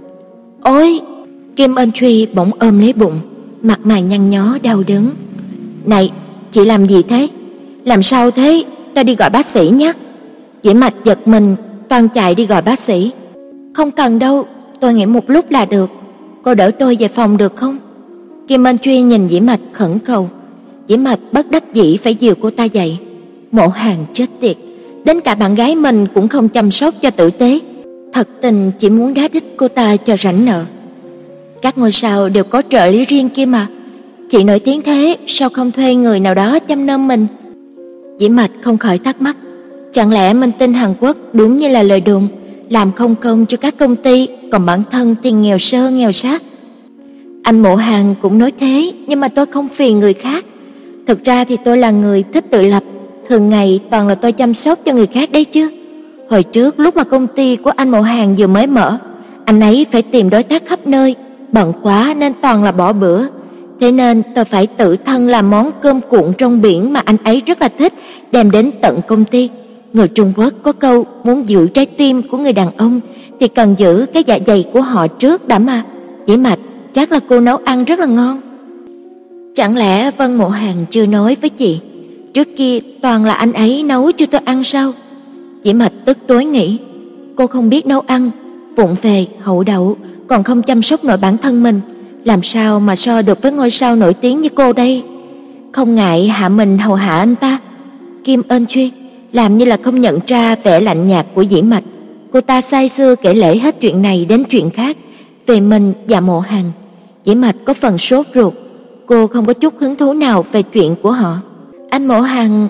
Speaker 1: Ôi! Kim Ân Truy bỗng ôm lấy bụng, mặt mày nhăn nhó đau đớn. Này, chị làm gì thế? Làm sao thế? Tôi đi gọi bác sĩ nhé. Diễm Mạch giật mình, toan chạy đi gọi bác sĩ. Không cần đâu, tôi nghỉ một lúc là được. Cô đỡ tôi về phòng được không? Kim Ân Truy nhìn Diễm Mạch khẩn cầu. Diễm Mạch bất đắc dĩ phải dìu cô ta dậy. Mộ Hàn chết tiệt, đến cả bạn gái mình cũng không chăm sóc cho tử tế. Thật tình chỉ muốn đá đít cô ta cho rảnh nợ. Các ngôi sao đều có trợ lý riêng kia mà. Chị nổi tiếng thế, sao không thuê người nào đó chăm nom mình? Diễm Mạch không khỏi thắc mắc. Chẳng lẽ minh tinh Hàn Quốc đúng như là lời đồn, làm không công cho các công ty, còn bản thân thì nghèo sơ nghèo sát? Anh Mộ Hàn cũng nói thế, nhưng mà tôi không phiền người khác. Thực ra thì tôi là người thích tự lập, thường ngày toàn là tôi chăm sóc cho người khác đấy chứ. Hồi trước lúc mà công ty của anh Mộ Hàn vừa mới mở, anh ấy phải tìm đối tác khắp nơi, bận quá nên toàn là bỏ bữa. Thế nên tôi phải tự thân làm món cơm cuộn trong biển mà anh ấy rất là thích, đem đến tận công ty. Người Trung Quốc có câu muốn giữ trái tim của người đàn ông thì cần giữ cái dạ dày của họ trước đã mà. Diễm Mạch, chắc là cô nấu ăn rất là ngon. Chẳng lẽ Vân Mộ Hàn chưa nói với chị, trước kia toàn là anh ấy nấu cho tôi ăn sao? Diễm Mạch tức tối nghĩ, cô không biết nấu ăn, vụng về, hậu đậu, còn không chăm sóc nổi bản thân mình, làm sao mà so được với ngôi sao nổi tiếng như cô đây? Không ngại hạ mình hầu hạ anh ta. Kim Ân Truy làm như là không nhận ra vẻ lạnh nhạt của Diễm Mạch. Cô ta say sưa kể lể hết chuyện này đến chuyện khác về mình và Mộ Hàn. Diễm Mạch có phần sốt ruột, cô không có chút hứng thú nào về chuyện của họ. Anh Mộ Hàn...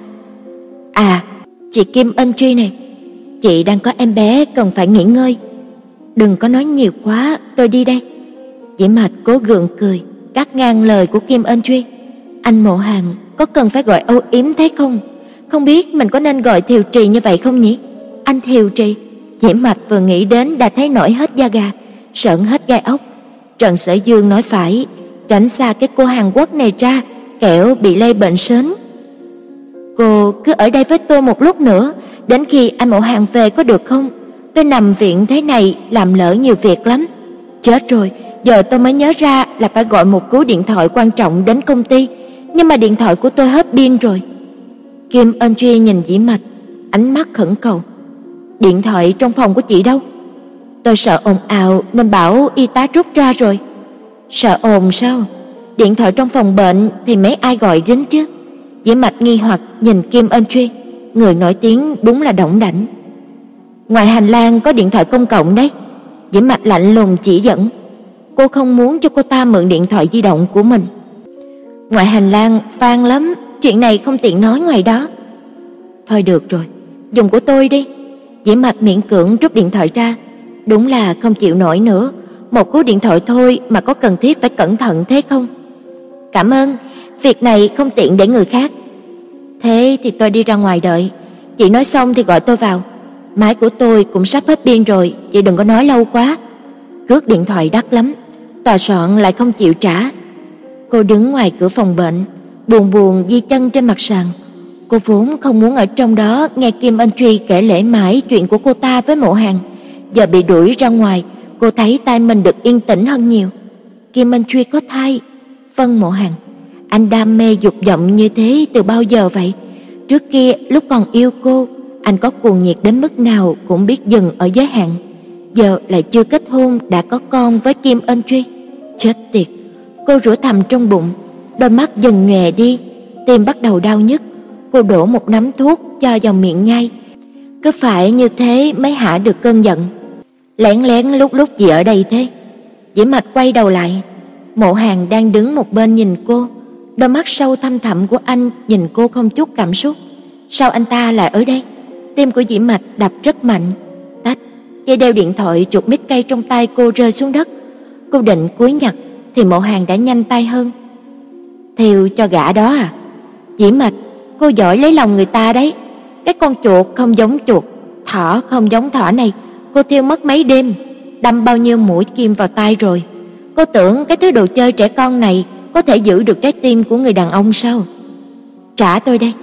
Speaker 1: À, chị Kim Ân Truy này, chị đang có em bé cần phải nghỉ ngơi. Đừng có nói nhiều quá, tôi đi đây. Diễm Mạch cố gượng cười, cắt ngang lời của Kim Ân Truy. Anh Mộ Hàn có cần phải gọi âu yếm thế không? Không biết mình có nên gọi Thiều Trì như vậy không nhỉ? Anh Thiều Trì. Diễm Mạch vừa nghĩ đến đã thấy nổi hết da gà, sởn hết gai ốc. Trần Sở Dương nói phải, tránh xa cái cô Hàn Quốc này ra, kẻo bị lây bệnh sớm. Cô cứ ở đây với tôi một lúc nữa, đến khi anh Mộ Hàn về có được không? Tôi nằm viện thế này làm lỡ nhiều việc lắm. Chết rồi, giờ tôi mới nhớ ra là phải gọi một cú điện thoại quan trọng đến công ty, nhưng mà điện thoại của tôi hết pin rồi. Kim Ân Truy nhìn Diễm Mạch, ánh mắt khẩn cầu. Điện thoại trong phòng của chị đâu? Tôi sợ ồn ào nên bảo y tá rút ra rồi. Sợ ồn sao? Điện thoại trong phòng bệnh thì mấy ai gọi đến chứ? Diễm Mạch nghi hoặc nhìn Kim Ân Truy, người nổi tiếng đúng là đỏng đảnh. Ngoài hành lang có điện thoại công cộng đấy. Diễm Mạch lạnh lùng chỉ dẫn. cô không muốn cho cô ta mượn điện thoại di động của mình. Ngoài hành lang vang lắm, chuyện này không tiện nói ngoài đó. Thôi được rồi, dùng của tôi đi. Diễm Mạch miễn cưỡng rút điện thoại ra, đúng là không chịu nổi nữa, một cú điện thoại thôi mà có cần thiết phải cẩn thận thế không? Cảm ơn, việc này không tiện để người khác. Thế thì tôi đi ra ngoài đợi, chị nói xong thì gọi tôi vào. Máy của tôi cũng sắp hết pin rồi, chị đừng có nói lâu quá. Cước điện thoại đắt lắm, tòa soạn lại không chịu trả. Cô đứng ngoài cửa phòng bệnh, buồn buồn di chân trên mặt sàn. Cô vốn không muốn ở trong đó nghe Kim Anh Truy kể lể mãi chuyện của cô ta với Mộ Hàn. Giờ bị đuổi ra ngoài, cô thấy tai mình được yên tĩnh hơn nhiều. Kim Anh Truy có thai. Vâng Mộ Hàn, anh đam mê dục vọng như thế từ bao giờ vậy? Trước kia lúc còn yêu cô, anh có cuồng nhiệt đến mức nào cũng biết dừng ở giới hạn. Giờ lại chưa kết hôn đã có con với Kim Anh Truy. Chết tiệt. Cô rủa thầm trong bụng, đôi mắt dần nhòe đi, tim bắt đầu đau nhức. Cô đổ một nắm thuốc cho vào miệng nhai. Cứ phải như thế mới hạ được cơn giận. Lén lén lúc lúc gì ở đây thế? Diễm Mạch quay đầu lại, Mộ Hàn đang đứng một bên nhìn cô. Đôi mắt sâu thăm thẳm của anh nhìn cô không chút cảm xúc. Sao anh ta lại ở đây? Tim của Diễm Mạch đập rất mạnh. Tách, dây đeo điện thoại chụp mít cây trong tay cô rơi xuống đất. Cô định cúi nhặt thì Mộ Hàn đã nhanh tay hơn. Thiêu cho gã đó à? Diễm Mạch, cô giỏi lấy lòng người ta đấy. Cái con chuột không giống chuột, thỏ không giống thỏ này, cô thiêu mất mấy đêm, đâm bao nhiêu mũi kim vào tay rồi. Cô tưởng cái thứ đồ chơi trẻ con này có thể giữ được trái tim của người đàn ông sao? Trả tôi đây.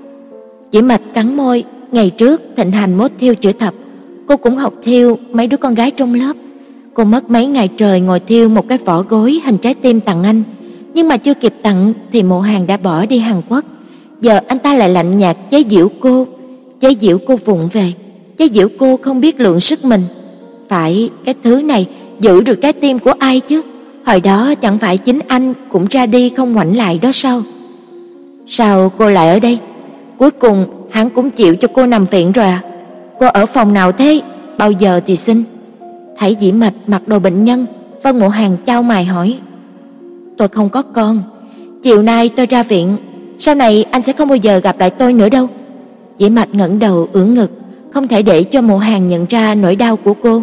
Speaker 1: Diễm Mạch cắn môi. Ngày trước thịnh hành mốt thiêu chữ thập, cô cũng học thiêu mấy đứa con gái trong lớp. Cô mất mấy ngày trời ngồi thiêu một cái vỏ gối hình trái tim tặng anh, nhưng mà chưa kịp tặng thì Mộ Hàn đã bỏ đi Hàn Quốc. Giờ anh ta lại lạnh nhạt chế giễu cô, chế giễu cô vụng về, chế giễu cô không biết lượng sức mình. Phải, cái thứ này giữ được trái tim của ai chứ? Hồi đó chẳng phải chính anh cũng ra đi không ngoảnh lại đó sao? Sao cô lại ở đây? Cuối cùng hắn cũng chịu cho cô nằm viện rồi à? Cô ở phòng nào thế? Bao giờ thì xin? Thấy Diễm Mạch mặc đồ bệnh nhân, Vân Mộ Hàn chau mày hỏi. Tôi không có con. Chiều nay tôi ra viện, sau này anh sẽ không bao giờ gặp lại tôi nữa đâu. Diễm Mạch ngẩng đầu ưỡn ngực, không thể để cho Mộ Hàn nhận ra nỗi đau của cô.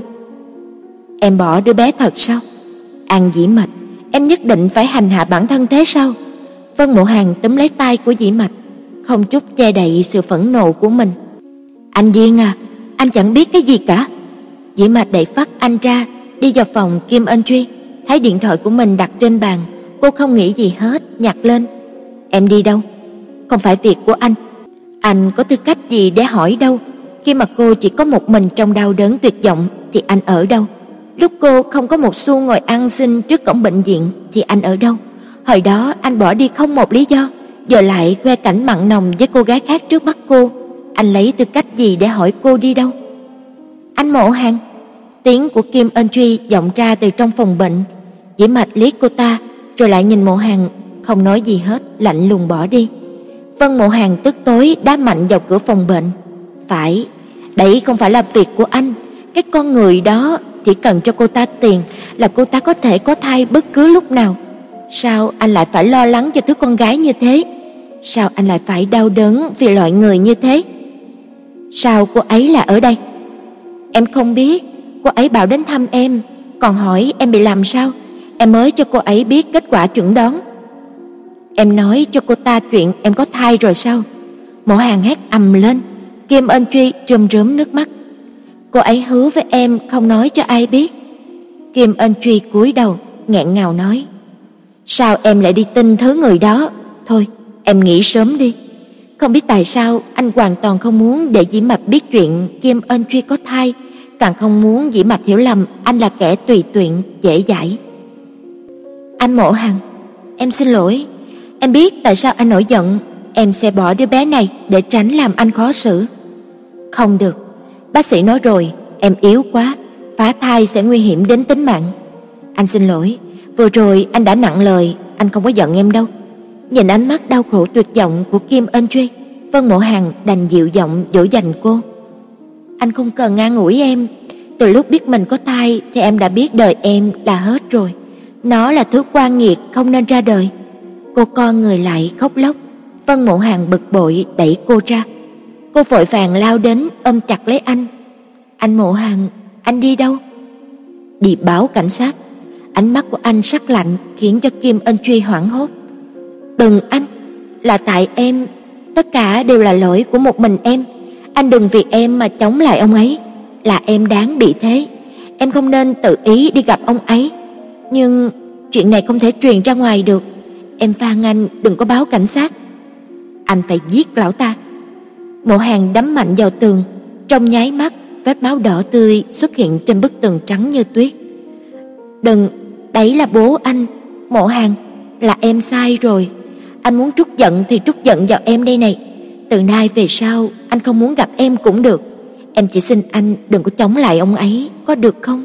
Speaker 1: Em bỏ đứa bé thật sao? An Diễm Mạch, em nhất định phải hành hạ bản thân thế sao? Vân Mộ Hàn túm lấy tay của Diễm Mạch, không chút che đậy sự phẫn nộ của mình. Anh điên à, anh chẳng biết cái gì cả. Diễm Mạch đẩy phắt anh ra, đi vào phòng Kim Anh Truy, thấy điện thoại của mình đặt trên bàn, cô không nghĩ gì hết, nhặt lên. Em đi đâu? Không phải việc của anh. Anh có tư cách gì để hỏi đâu? Khi mà cô chỉ có một mình trong đau đớn tuyệt vọng thì anh ở đâu? Lúc cô không có một xu ngồi ăn xin trước cổng bệnh viện thì anh ở đâu? Hồi đó anh bỏ đi không một lý do, giờ lại khoe cảnh mặn nồng với cô gái khác trước mắt cô. Anh lấy tư cách gì để hỏi cô đi đâu? Anh Mộ Hàn. Tiếng của Kim Ân Truy vọng ra từ trong phòng bệnh. Diễm Mạch liếc cô ta, rồi lại nhìn Mộ Hàn, không nói gì hết, lạnh lùng bỏ đi. Vân Mộ Hàn tức tối đá mạnh vào cửa phòng bệnh. Phải, đấy không phải là việc của anh. Cái con người đó chỉ cần cho cô ta tiền là cô ta có thể có thai bất cứ lúc nào. Sao anh lại phải lo lắng cho đứa con gái như thế? Sao anh lại phải đau đớn vì loại người như thế? Sao cô ấy là ở đây? Em không biết, cô ấy bảo đến thăm em, còn hỏi em bị làm sao, em mới cho cô ấy biết kết quả chẩn đoán. Em nói cho cô ta chuyện em có thai rồi sao? Mộ Hàn hét ầm lên. Kim Ân Truy rơm rớm nước mắt. Cô ấy hứa với em không nói cho ai biết. Kim Ân Truy cúi đầu, nghẹn ngào nói. Sao em lại đi tin thứ người đó? Thôi, em nghỉ sớm đi. Không biết tại sao anh hoàn toàn không muốn để Diễm Mạch biết chuyện Kim Ân Truy có thai, càng không muốn Diễm Mạch hiểu lầm anh là kẻ tùy tiện, dễ dãi. Anh Mộ Hàn, em xin lỗi. Em biết tại sao anh nổi giận, em sẽ bỏ đứa bé này để tránh làm anh khó xử. Không được, bác sĩ nói rồi, em yếu quá, phá thai sẽ nguy hiểm đến tính mạng. Anh xin lỗi, vừa rồi anh đã nặng lời, anh không có giận em đâu. Nhìn ánh mắt đau khổ tuyệt vọng của Kim Ân Truy, Vân Mộ Hàn đành dịu giọng dỗ dành cô. Anh không cần an ủi em, từ lúc biết mình có thai thì em đã biết đời em là hết rồi. nó là thứ oan nghiệt không nên ra đời. Cô co người lại khóc lóc. Vân Mộ Hàn bực bội đẩy cô ra. Cô vội vàng lao đến ôm chặt lấy anh. Anh Mộ Hàn, anh đi đâu? Đi báo cảnh sát. Ánh mắt của anh sắc lạnh khiến cho Kim Ân Truy hoảng hốt. Đừng anh, là tại em, tất cả đều là lỗi của một mình em. Anh đừng vì em mà chống lại ông ấy. Là em đáng bị thế. Em không nên tự ý đi gặp ông ấy. Nhưng chuyện này không thể truyền ra ngoài được. Em van anh đừng có báo cảnh sát. Anh phải giết lão ta. Mộ Hàn đấm mạnh vào tường. Trong nháy mắt, vết máu đỏ tươi xuất hiện trên bức tường trắng như tuyết. Đừng, đấy là bố anh. Mộ Hàn, là em sai rồi. Anh muốn trút giận thì trút giận vào em đây này. Từ nay về sau, anh không muốn gặp em cũng được. Em chỉ xin anh đừng có chống lại ông ấy, có được không?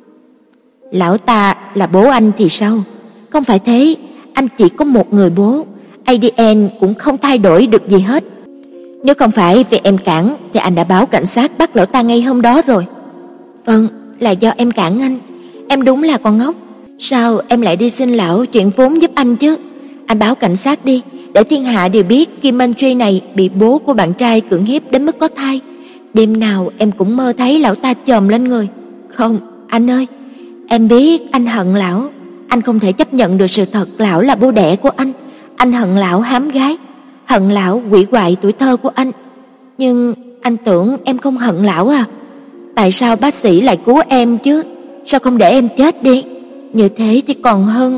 Speaker 1: Lão ta là bố anh thì sao? Không phải thế, anh chỉ có một người bố. a đê en cũng không thay đổi được gì hết. Nếu không phải vì em cản thì anh đã báo cảnh sát bắt lão ta ngay hôm đó rồi. Vâng, là do em cản anh. Em đúng là con ngốc. Sao em lại đi xin lão chuyện vốn giúp anh chứ? Anh báo cảnh sát đi, để thiên hạ đều biết Kim Ân Truy này bị bố của bạn trai cưỡng hiếp đến mức có thai. Đêm nào em cũng mơ thấy lão ta chồm lên người. Không, anh ơi, em biết anh hận lão. Anh không thể chấp nhận được sự thật lão là bố đẻ của anh. Anh hận lão hám gái, hận lão hủy hoại tuổi thơ của anh. Nhưng anh tưởng em không hận lão à? Tại sao bác sĩ lại cứu em chứ? Sao không để em chết đi? Như thế thì còn hơn.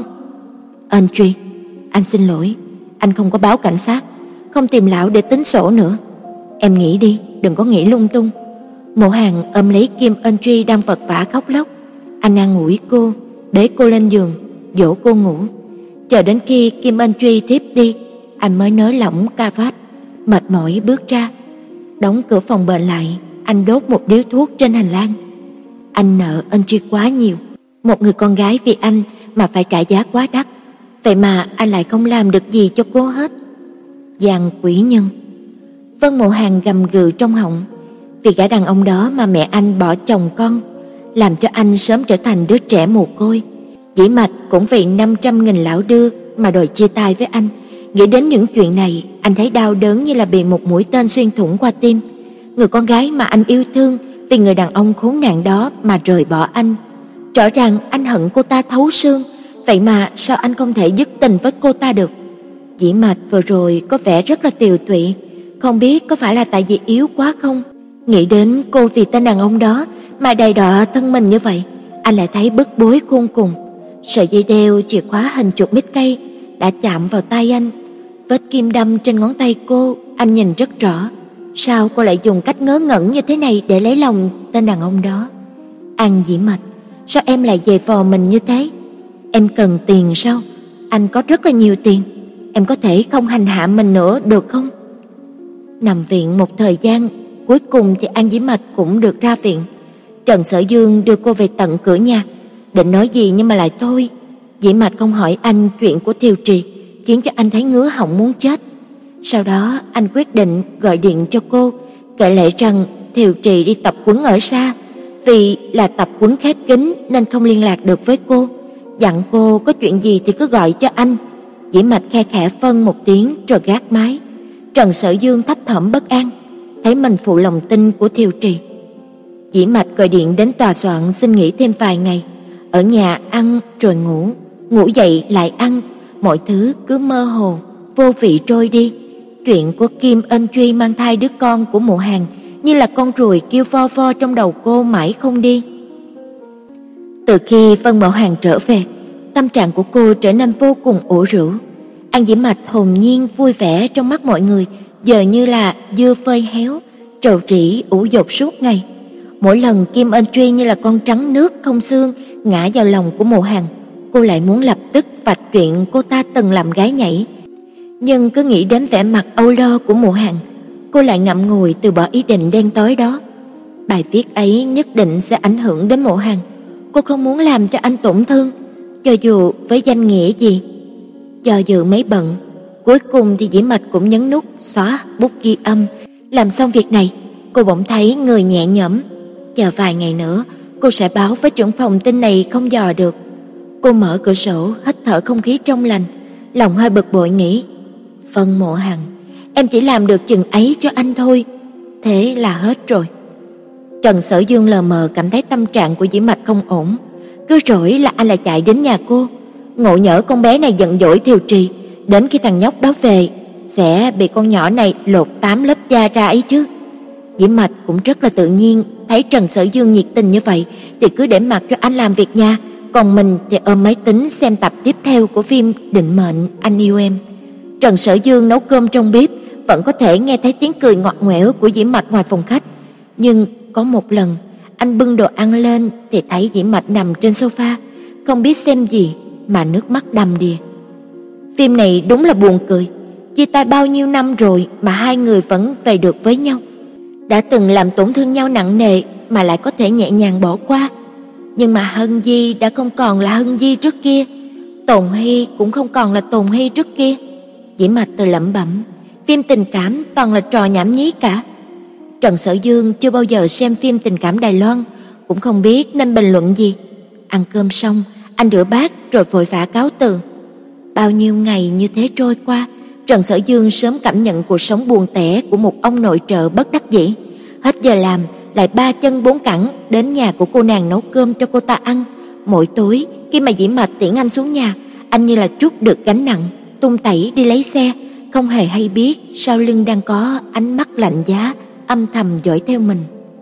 Speaker 1: Ân Truy, anh xin lỗi. Anh không có báo cảnh sát, không tìm lão để tính sổ nữa. Em nghĩ đi, đừng có nghĩ lung tung. Mộ Hàn ôm lấy Kim Ân Truy đang vật vã khóc lóc. Anh an ủi cô, bế cô lên giường, dỗ cô ngủ. Chờ đến khi Kim Ân Truy thiếp đi, anh mới nới lỏng ca vát, mệt mỏi bước ra. Đóng cửa phòng bệnh lại, anh đốt một điếu thuốc trên hành lang. Anh nợ Ân Truy quá nhiều. Một người con gái vì anh mà phải trả giá quá đắt. Vậy mà anh lại không làm được gì cho cô hết. Giang quỷ nhân. Vân Mộ Hàn gầm gừ trong họng. Vì gã đàn ông đó mà mẹ anh bỏ chồng con, làm cho anh sớm trở thành đứa trẻ mồ côi. Dĩ Mạch cũng vì năm trăm nghìn lão đưa mà đòi chia tay với anh. Nghĩ đến những chuyện này, anh thấy đau đớn như là bị một mũi tên xuyên thủng qua tim. Người con gái mà anh yêu thương vì người đàn ông khốn nạn đó mà rời bỏ anh. Rõ ràng anh hận cô ta thấu xương, vậy mà sao anh không thể dứt tình với cô ta được? Dĩ Mạch vừa rồi có vẻ rất là tiều tụy, không biết có phải là tại vì yếu quá không? Nghĩ đến cô vì tên đàn ông đó mà đầy đọa thân mình như vậy, anh lại thấy bức bối khôn cùng. Sợi dây đeo chìa khóa hình chuột mít cây đã chạm vào tay anh. Vết kim đâm trên ngón tay cô, anh nhìn rất rõ. Sao cô lại dùng cách ngớ ngẩn như thế này để lấy lòng tên đàn ông đó? An Dĩ Mạch, sao em lại giày vò mình như thế? Em cần tiền sao? Anh có rất là nhiều tiền. Em có thể không hành hạ mình nữa được không? Nằm viện một thời gian, cuối cùng thì An Dĩ Mạch cũng được ra viện. Trần Sở Dương đưa cô về tận cửa nhà, định nói gì nhưng mà lại thôi. Dĩ Mạch không hỏi anh chuyện của Thiều Trì, khiến cho anh thấy ngứa họng muốn chết. Sau đó anh quyết định gọi điện cho cô, kể lể rằng Thiều Trì đi tập huấn ở xa, vì là tập huấn khép kín nên không liên lạc được với cô. Dặn cô có chuyện gì thì cứ gọi cho anh. Dĩ Mạch khe khẽ phân một tiếng rồi gác máy. Trần Sở Dương thấp thỏm bất an, thấy mình phụ lòng tin của Thiều Trì. Dĩ Mạch gọi điện đến tòa soạn xin nghỉ thêm vài ngày, ở nhà ăn rồi ngủ, ngủ dậy lại ăn, mọi thứ cứ mơ hồ, vô vị trôi đi. Chuyện của Kim Ân Truy mang thai đứa con của Mộ Hàn như là con ruồi kêu vo vo trong đầu cô mãi không đi. Từ khi Vân Mộ Hàn trở về, tâm trạng của cô trở nên vô cùng ủ rũ. An Dĩ Mạch hồn nhiên vui vẻ trong mắt mọi người, giờ như là dưa phơi héo, trầu trĩ ủ dột suốt ngày. Mỗi lần Kim Ân Truy như là con trắng nước không xương ngã vào lòng của Mộ Hàn, cô lại muốn lập tức vạch chuyện cô ta từng làm gái nhảy. Nhưng cứ nghĩ đến vẻ mặt âu lo của Mộ Hàn, cô lại ngậm ngùi từ bỏ ý định đen tối đó. Bài viết ấy nhất định sẽ ảnh hưởng đến Mộ Hàn. Cô không muốn làm cho anh tổn thương, cho dù với danh nghĩa gì. Do dự mấy bận, cuối cùng thì Dĩ Mạch cũng nhấn nút xóa bút ghi âm. Làm xong việc này, cô bỗng thấy người nhẹ nhõm. Chờ vài ngày nữa, cô sẽ báo với trưởng phòng tin này không dò được. Cô mở cửa sổ, hít thở không khí trong lành, lòng hơi bực bội nghĩ, Vân Mộ Hằng, em chỉ làm được chừng ấy cho anh thôi, thế là hết rồi. Trần Sở Dương lờ mờ cảm thấy tâm trạng của Dĩ Mạch không ổn, cứ rỗi là anh lại chạy đến nhà cô, ngộ nhỡ con bé này giận dỗi Thiều Trì, đến khi thằng nhóc đó về sẽ bị con nhỏ này lột tám lớp da ra ấy chứ. Dĩ Mạch cũng rất là tự nhiên, thấy Trần Sở Dương nhiệt tình như vậy thì cứ để mặc cho anh làm việc nhà, còn mình thì ôm máy tính xem tập tiếp theo của phim Định Mệnh Anh Yêu Em. Trần Sở Dương nấu cơm trong bếp, vẫn có thể nghe thấy tiếng cười ngọt ngào của Dĩ Mạch ngoài phòng khách, nhưng có một lần anh bưng đồ ăn lên thì thấy Dĩ Mạch nằm trên sofa, không biết xem gì mà nước mắt đầm đìa. Phim này đúng là buồn cười, chia tay bao nhiêu năm rồi mà hai người vẫn về được với nhau. Đã từng làm tổn thương nhau nặng nề mà lại có thể nhẹ nhàng bỏ qua. Nhưng mà Hân Di đã không còn là Hân Di trước kia, Tồn Hy cũng không còn là Tồn Hy trước kia. Dĩ Mạch tự lẩm bẩm, phim tình cảm toàn là trò nhảm nhí cả. Trần Sở Dương chưa bao giờ xem phim tình cảm Đài Loan, cũng không biết nên bình luận gì. Ăn cơm xong, anh rửa bát rồi vội vã cáo từ. Bao nhiêu ngày như thế trôi qua, Trần Sở Dương sớm cảm nhận cuộc sống buồn tẻ của một ông nội trợ bất đắc dĩ. Hết giờ làm, lại ba chân bốn cẳng đến nhà của cô nàng nấu cơm cho cô ta ăn. Mỗi tối, khi mà Dĩ Mạch tiễn anh xuống nhà, anh như là trút được gánh nặng, tung tẩy đi lấy xe, không hề hay biết sau lưng đang có ánh mắt lạnh giá âm thầm dõi theo mình.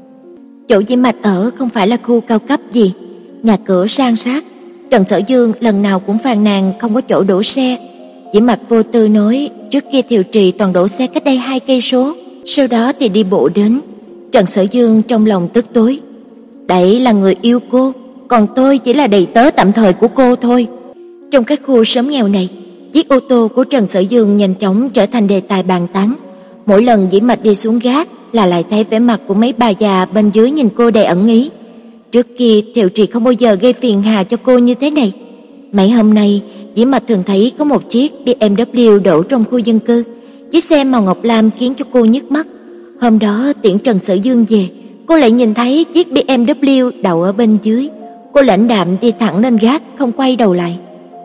Speaker 1: Chỗ Dĩ Mạch ở không phải là khu cao cấp gì, nhà cửa san sát. Trần Sở Dương lần nào cũng phàn nàn không có chỗ đổ xe. Dĩ Mạch vô tư nói trước kia Thiều Trì toàn đổ xe cách đây hai cây số, sau đó thì đi bộ đến. Trần Sở Dương trong lòng tức tối. Đấy là người yêu cô, còn tôi chỉ là đầy tớ tạm thời của cô thôi. Trong các khu xóm nghèo này, chiếc ô tô của Trần Sở Dương nhanh chóng trở thành đề tài bàn tán. Mỗi lần Dĩ Mạch đi xuống gác là lại thấy vẻ mặt của mấy bà già bên dưới nhìn cô đầy ẩn ý. Trước kia Thiều Trì không bao giờ gây phiền hà cho cô như thế này. Mấy hôm nay Dĩ Mạch thường thấy có một chiếc bê em vê đậu trong khu dân cư. Chiếc xe màu ngọc lam khiến cho cô nhức mắt. Hôm đó tiễn Trần Sở Dương về, cô lại nhìn thấy chiếc bê em vê đậu ở bên dưới. Cô lãnh đạm đi thẳng lên gác, không quay đầu lại.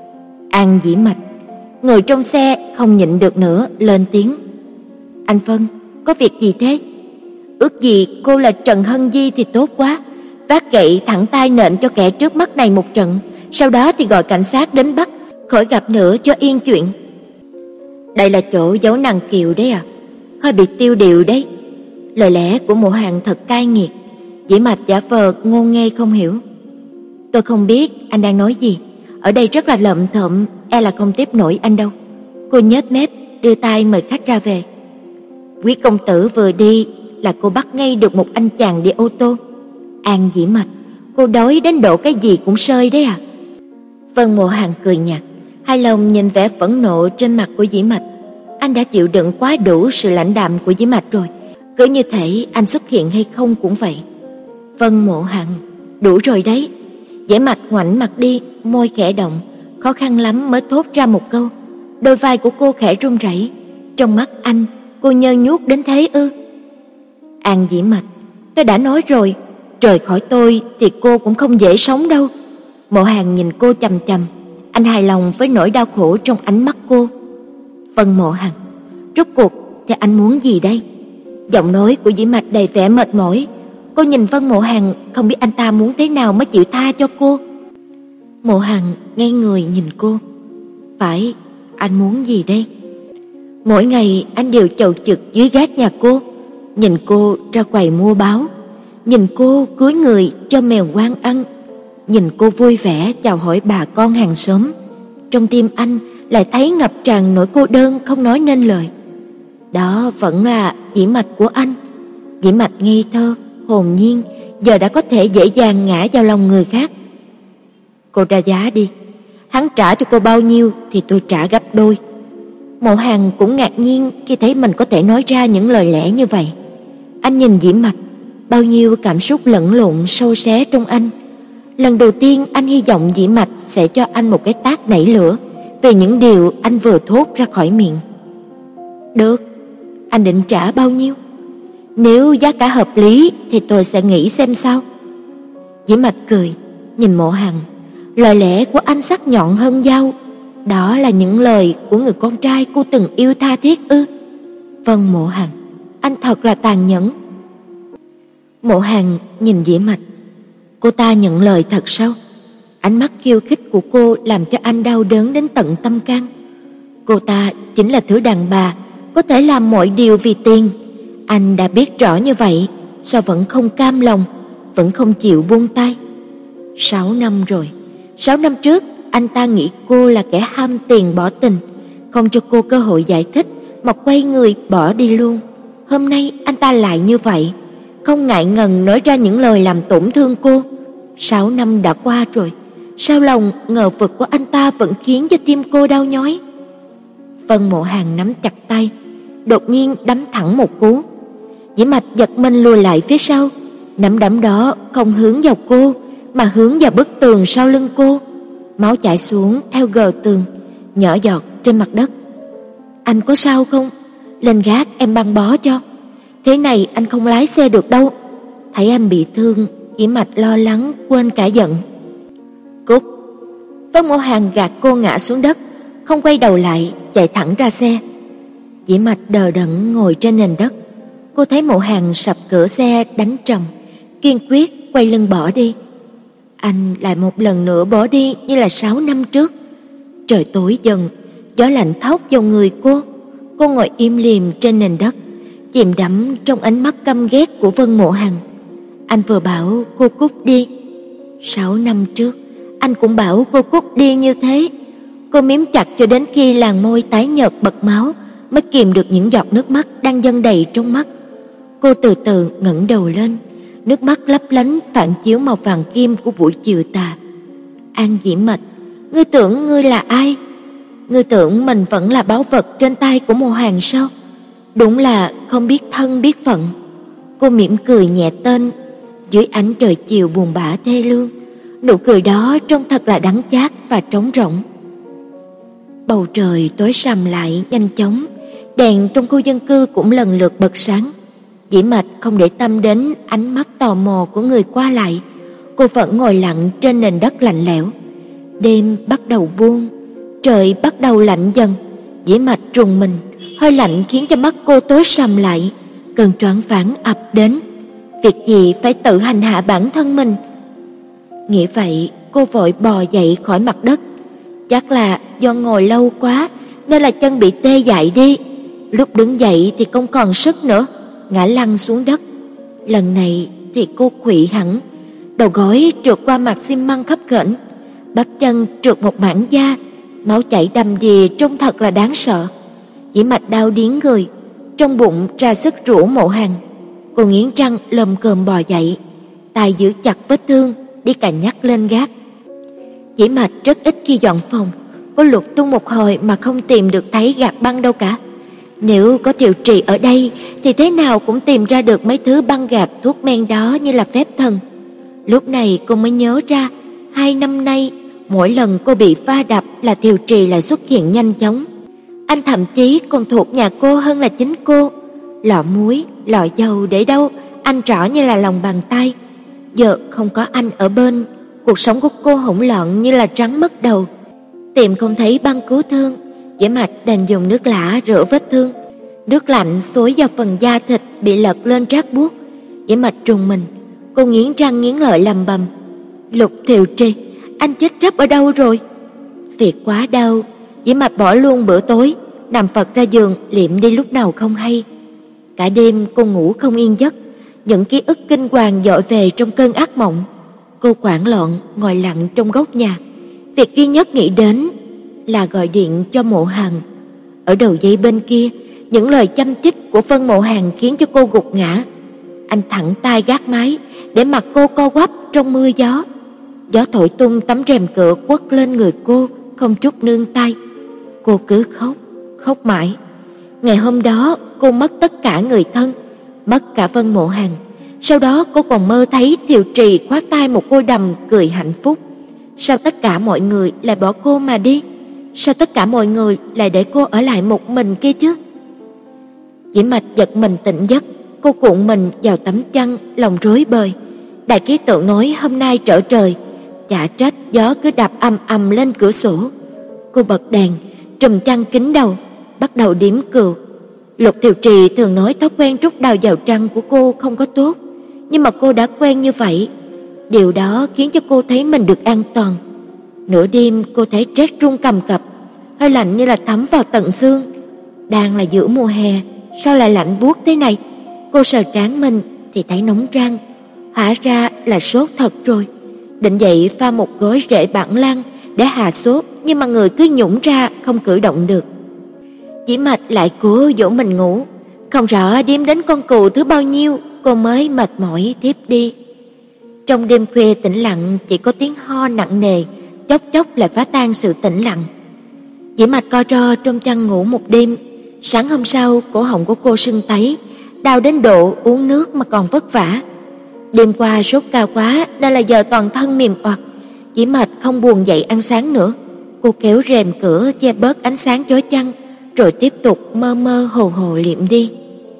Speaker 1: An Dĩ Mạch ngồi trong xe không nhịn được nữa lên tiếng. Anh Vân, có việc gì thế? Ước gì cô là Trần Hân Di thì tốt quá, vác gậy thẳng tay nện cho kẻ trước mắt này một trận, sau đó thì gọi cảnh sát đến bắt, khỏi gặp nữa cho yên chuyện. Đây là chỗ giấu nàng kiều đấy à? Hơi bị tiêu điều đấy. Lời lẽ của Mộ Hàn thật cay nghiệt. Dĩ Mạch giả vờ ngô nghê không hiểu. Tôi không biết anh đang nói gì, ở đây rất là lợm thợm, e là không tiếp nổi anh đâu. Cô nhếch mép đưa tay mời khách ra về. Quý công tử vừa đi là cô bắt ngay được một anh chàng đi ô tô. An Dĩ Mạch, cô đói đến độ cái gì cũng sơi đấy à? Vân Mộ Hàn cười nhạt, hai lòng nhìn vẻ phẫn nộ trên mặt của Dĩ Mạch. Anh đã chịu đựng quá đủ sự lãnh đạm của Dĩ Mạch rồi, cứ như thể anh xuất hiện hay không cũng vậy. Vân Mộ Hàn, đủ rồi đấy. Dĩ Mạch ngoảnh mặt đi, môi khẽ động, khó khăn lắm mới thốt ra một câu. Đôi vai của cô khẽ run rẩy. Trong mắt anh, cô nhơ nhuốc đến thế ư? An Dĩ Mạch, tôi đã nói rồi, rời khỏi tôi thì cô cũng không dễ sống đâu. Mộ Hàn nhìn cô chằm chằm, anh hài lòng với nỗi đau khổ trong ánh mắt cô. Vân Mộ Hàn, rốt cuộc thì anh muốn gì đây? Giọng nói của Dĩ Mạch đầy vẻ mệt mỏi. Cô nhìn Vân Mộ Hàn, không biết anh ta muốn thế nào mới chịu tha cho cô. Mộ Hàn ngây người nhìn cô. Phải, anh muốn gì đây? Mỗi ngày anh đều chầu chực dưới gác nhà cô, nhìn cô ra quầy mua báo, nhìn cô cúi người cho mèo quan ăn, nhìn cô vui vẻ chào hỏi bà con hàng xóm. Trong tim anh lại thấy ngập tràn nỗi cô đơn không nói nên lời. Đó vẫn là Dĩ Mạch của anh. Dĩ Mạch ngây thơ, hồn nhiên, giờ đã có thể dễ dàng ngã vào lòng người khác. Cô ra giá đi, hắn trả cho cô bao nhiêu thì tôi trả gấp đôi. Mộ Hàn cũng ngạc nhiên khi thấy mình có thể nói ra những lời lẽ như vậy. Anh nhìn Dĩ Mạch, bao nhiêu cảm xúc lẫn lộn sâu xé trong anh. Lần đầu tiên anh hy vọng Dĩ Mạch sẽ cho anh một cái tát nảy lửa về những điều anh vừa thốt ra khỏi miệng. Được, anh định trả bao nhiêu? Nếu giá cả hợp lý thì tôi sẽ nghĩ xem sao. Dĩ Mạch cười, nhìn Mộ Hàn, Lời lẽ của anh sắc nhọn hơn dao. Đó là những lời của người con trai cô từng yêu tha thiết ư? Vân Mộ Hàn, anh thật là tàn nhẫn. Mộ Hàn nhìn Dĩ Mạch. Cô ta nhận lời thật sao? Ánh mắt khiêu khích của cô làm cho anh đau đớn đến tận tâm can. Cô ta chính là thứ đàn bà có thể làm mọi điều vì tiền. Anh đã biết rõ như vậy, sao vẫn không cam lòng, vẫn không chịu buông tay? Sáu năm rồi. Sáu năm trước, anh ta nghĩ cô là kẻ ham tiền bỏ tình, không cho cô cơ hội giải thích mà quay người bỏ đi luôn. Hôm nay anh ta lại như vậy, không ngại ngần nói ra những lời làm tổn thương cô. Sáu năm đã qua rồi, sao lòng ngờ vực của anh ta vẫn khiến cho tim cô đau nhói. Vân Mộ Hàn nắm chặt tay, đột nhiên đấm thẳng một cú. Dĩ Mạch giật mình lùi lại phía sau, nắm đấm đó không hướng vào cô mà hướng vào bức tường sau lưng cô. Máu chảy xuống theo gờ tường, nhỏ giọt trên mặt đất. Anh có sao không? Lên gác em băng bó cho. Thế này anh không lái xe được đâu. Thấy anh bị thương, Dĩ Mạch lo lắng quên cả giận. Cút. Vân Mộ Hàn gạt cô ngã xuống đất, không quay đầu lại, chạy thẳng ra xe. Dĩ Mạch đờ đẫn ngồi trên nền đất. Cô thấy Mộ Hàn sập cửa xe đánh trầm, kiên quyết quay lưng bỏ đi. Anh lại một lần nữa bỏ đi như là sáu năm trước. Trời tối dần, gió lạnh thốc vào người cô. Cô ngồi im lìm trên nền đất, chìm đắm trong ánh mắt căm ghét của Vân Mộ Hàn. Anh vừa bảo cô cút đi. Sáu năm trước, anh cũng bảo cô cút đi như thế. Cô miếm chặt cho đến khi làn môi tái nhợt bật máu mới kìm được những giọt nước mắt đang dâng đầy trong mắt. Cô từ từ ngẩng đầu lên, nước mắt lấp lánh phản chiếu màu vàng kim của buổi chiều tà. An Dĩ Mạch, ngươi tưởng ngươi là ai? Ngươi tưởng mình vẫn là báu vật trên tay của Mộ Hàn sao? Đúng là không biết thân biết phận. Cô mỉm cười nhẹ tên dưới ánh trời chiều buồn bã thê lương. Nụ cười đó trông thật là đắng chát và trống rỗng. Bầu trời tối sầm lại nhanh chóng, đèn trong khu dân cư cũng lần lượt bật sáng. Dĩ Mạch không để tâm đến ánh mắt tò mò của người qua lại, cô vẫn ngồi lặng trên nền đất lạnh lẽo. Đêm bắt đầu buông, trời bắt đầu lạnh dần. Dĩ Mạch rùng mình, hơi lạnh khiến cho mắt cô tối sầm lại, cơn choáng váng ập đến. Việc gì phải tự hành hạ bản thân mình? Nghĩ vậy, cô vội bò dậy khỏi mặt đất. Chắc là do ngồi lâu quá nên là chân bị tê dại đi. Lúc đứng dậy thì không còn sức nữa, ngã lăn xuống đất. Lần này thì cô khuỵu hẳn, đầu gối trượt qua mặt xi măng khấp khểnh, bắp chân trượt một mảng da, máu chảy đầm đìa trông thật là đáng sợ. Dĩ Mạch đau điếng người, trong bụng ra sức rủa Mộ Hàn. Cô nghiến răng lồm cồm bò dậy, tay giữ chặt vết thương, đi cà nhắc lên gác. Dĩ Mạch rất ít khi dọn phòng, cô lục tung một hồi mà không tìm được thấy gạt băng đâu cả. Nếu có Thiệu Trì ở đây thì thế nào cũng tìm ra được mấy thứ băng gạc thuốc men đó như là phép thần. Lúc này cô mới nhớ ra, hai năm nay mỗi lần cô bị va đập là Thiệu Trì lại xuất hiện nhanh chóng. Anh thậm chí còn thuộc nhà cô hơn là chính cô. Lọ muối, lọ dầu để đâu, anh rõ như là lòng bàn tay. Giờ không có anh ở bên, cuộc sống của cô hỗn loạn như là rắn mất đầu. Tìm không thấy băng cứu thương, Dĩ Mạch đành dùng nước lã rửa vết thương. Nước lạnh xối vào phần da thịt bị lật lên rát buốt. Dĩ Mạch trùng mình, cô nghiến răng nghiến lợi lầm bầm: Lục Thiệu Trì, anh chết rắp ở đâu rồi? Việc quá đau, Dĩ Mạch bỏ luôn bữa tối, nằm phật ra giường liệm đi lúc nào không hay. Cả đêm cô ngủ không yên giấc, những ký ức kinh hoàng dội về trong cơn ác mộng. Cô hoảng loạn ngồi lặng trong góc nhà, việc duy nhất nghĩ đến là gọi điện cho Mộ Hàn. Ở đầu dây bên kia, những lời châm chích của Vân Mộ Hàn khiến cho cô gục ngã. Anh thẳng tay gác máy để mặt cô co quắp trong mưa gió. Gió thổi tung tấm rèm cửa quất lên người cô không chút nương tay. Cô cứ khóc, khóc mãi. Ngày hôm đó cô mất tất cả người thân, mất cả Vân Mộ Hàn. Sau đó cô còn mơ thấy Thiệu Trì khoác tay một cô đầm cười hạnh phúc. Sao tất cả mọi người lại bỏ cô mà đi? Sao tất cả mọi người lại để cô ở lại một mình kia chứ? Dĩ Mạch giật mình tỉnh giấc, cô cuộn mình vào tấm chăn, lòng rối bời. Đại ký tượng nói hôm nay trở trời, chả trách gió cứ đập ầm ầm lên cửa sổ. Cô bật đèn, trùm chăn kín đầu, bắt đầu điếm cừu. Lục Thiều Trì thường nói thói quen rút đầu vào trăng của cô không có tốt, nhưng mà cô đã quen như vậy. Điều đó khiến cho cô thấy mình được an toàn. Nửa đêm cô thấy rét run cầm cập, hơi lạnh như là thấm vào tận xương. Đang là giữa mùa hè, sao lại lạnh buốt thế này? Cô sờ trán mình thì thấy nóng rang. Hóa ra là sốt thật rồi. Định dậy pha một gói rễ bản lan để hạ sốt, nhưng mà người cứ nhũn ra không cử động được. Dĩ Mạch lại cố dỗ mình ngủ. Không rõ đêm đến con cừu thứ bao nhiêu, cô mới mệt mỏi thiếp đi. Trong đêm khuya tĩnh lặng chỉ có tiếng ho nặng nề, chốc chốc lại phá tan sự tĩnh lặng. Dĩ Mạch co ro trong chăn ngủ một đêm. Sáng hôm sau, cổ họng của cô sưng tấy, đau đến độ uống nước mà còn vất vả. Đêm qua sốt cao quá nên là giờ toàn thân mềm oặt. Dĩ Mạch không buồn dậy ăn sáng nữa. Cô kéo rèm cửa che bớt ánh sáng chói chang, rồi tiếp tục mơ mơ hồ hồ liệm đi.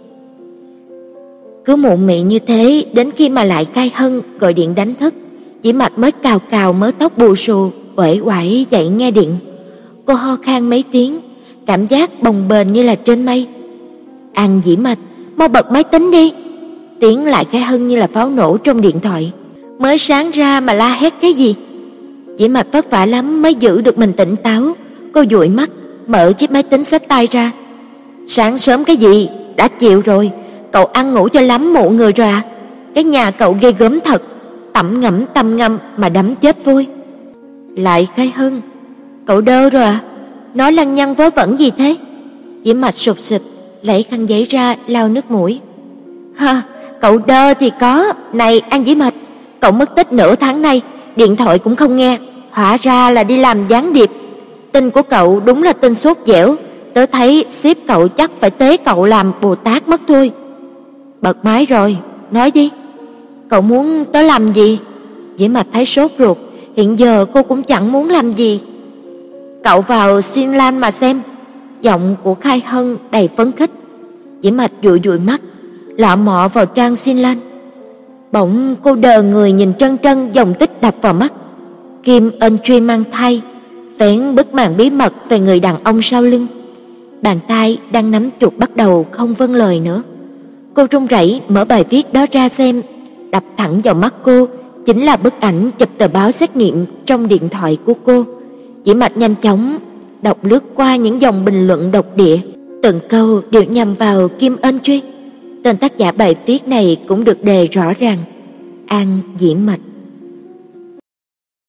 Speaker 1: Cứ mụ mị như thế đến khi mà lại Khai Hân gọi điện đánh thức, Dĩ Mạch mới cào cào mớ tóc bù xù, uể oải dậy nghe điện. Cô ho khan mấy tiếng, cảm giác bồng bềnh như là trên mây. "An Dĩ Mạch, mau bật máy tính đi." Tiếng lại Khai Hân như là pháo nổ trong điện thoại. "Mới sáng ra mà la hét cái gì?" Dĩ Mạch vất vả lắm mới giữ được mình tỉnh táo. Cô dụi mắt, mở chiếc máy tính xách tay ra. "Sáng sớm cái gì, đã chiều rồi, cậu ăn ngủ cho lắm mụ người rồi à? Cái nhà cậu ghê gớm thật, tẩm ngẫm tầm ngâm mà đấm chết vui." "Lại Khai Hân, cậu đơ rồi à? Nói lăng nhăng vớ vẩn gì thế?" Dĩ Mạch sụt sịt lấy khăn giấy ra lau nước mũi. "Ha, cậu đơ thì có. Này An Dĩ Mạch, cậu mất tích nửa tháng nay, điện thoại cũng không nghe, hóa ra là đi làm gián điệp. Tin của cậu đúng là tin sốt dẻo, tớ thấy sếp cậu chắc phải tế cậu làm Bồ Tát mất thôi." "Bật máy rồi, nói đi. Cậu muốn tớ làm gì?" Dĩ Mạch thấy sốt ruột, hiện giờ cô cũng chẳng muốn làm gì. "Cậu vào Xin Lan mà xem." Giọng của Khai Hân đầy phấn khích. Dĩ Mạch dụi dụi mắt, lọ mọ vào trang Xin Lan. Bỗng cô đờ người nhìn trân trân dòng tích đập vào mắt. Kim Ân Truy mang thai, vén bức màn bí mật về người đàn ông sau lưng. Bàn tay đang nắm chuột bắt đầu không vâng lời nữa. Cô run rẩy mở bài viết đó ra xem, đập thẳng vào mắt cô chính là bức ảnh chụp tờ báo xét nghiệm trong điện thoại của cô. Dĩ Mạch nhanh chóng đọc lướt qua những dòng bình luận độc địa, từng câu đều nhằm vào Kim Ân Truy. Tên tác giả bài viết này cũng được đề rõ ràng: An Dĩ Mạch.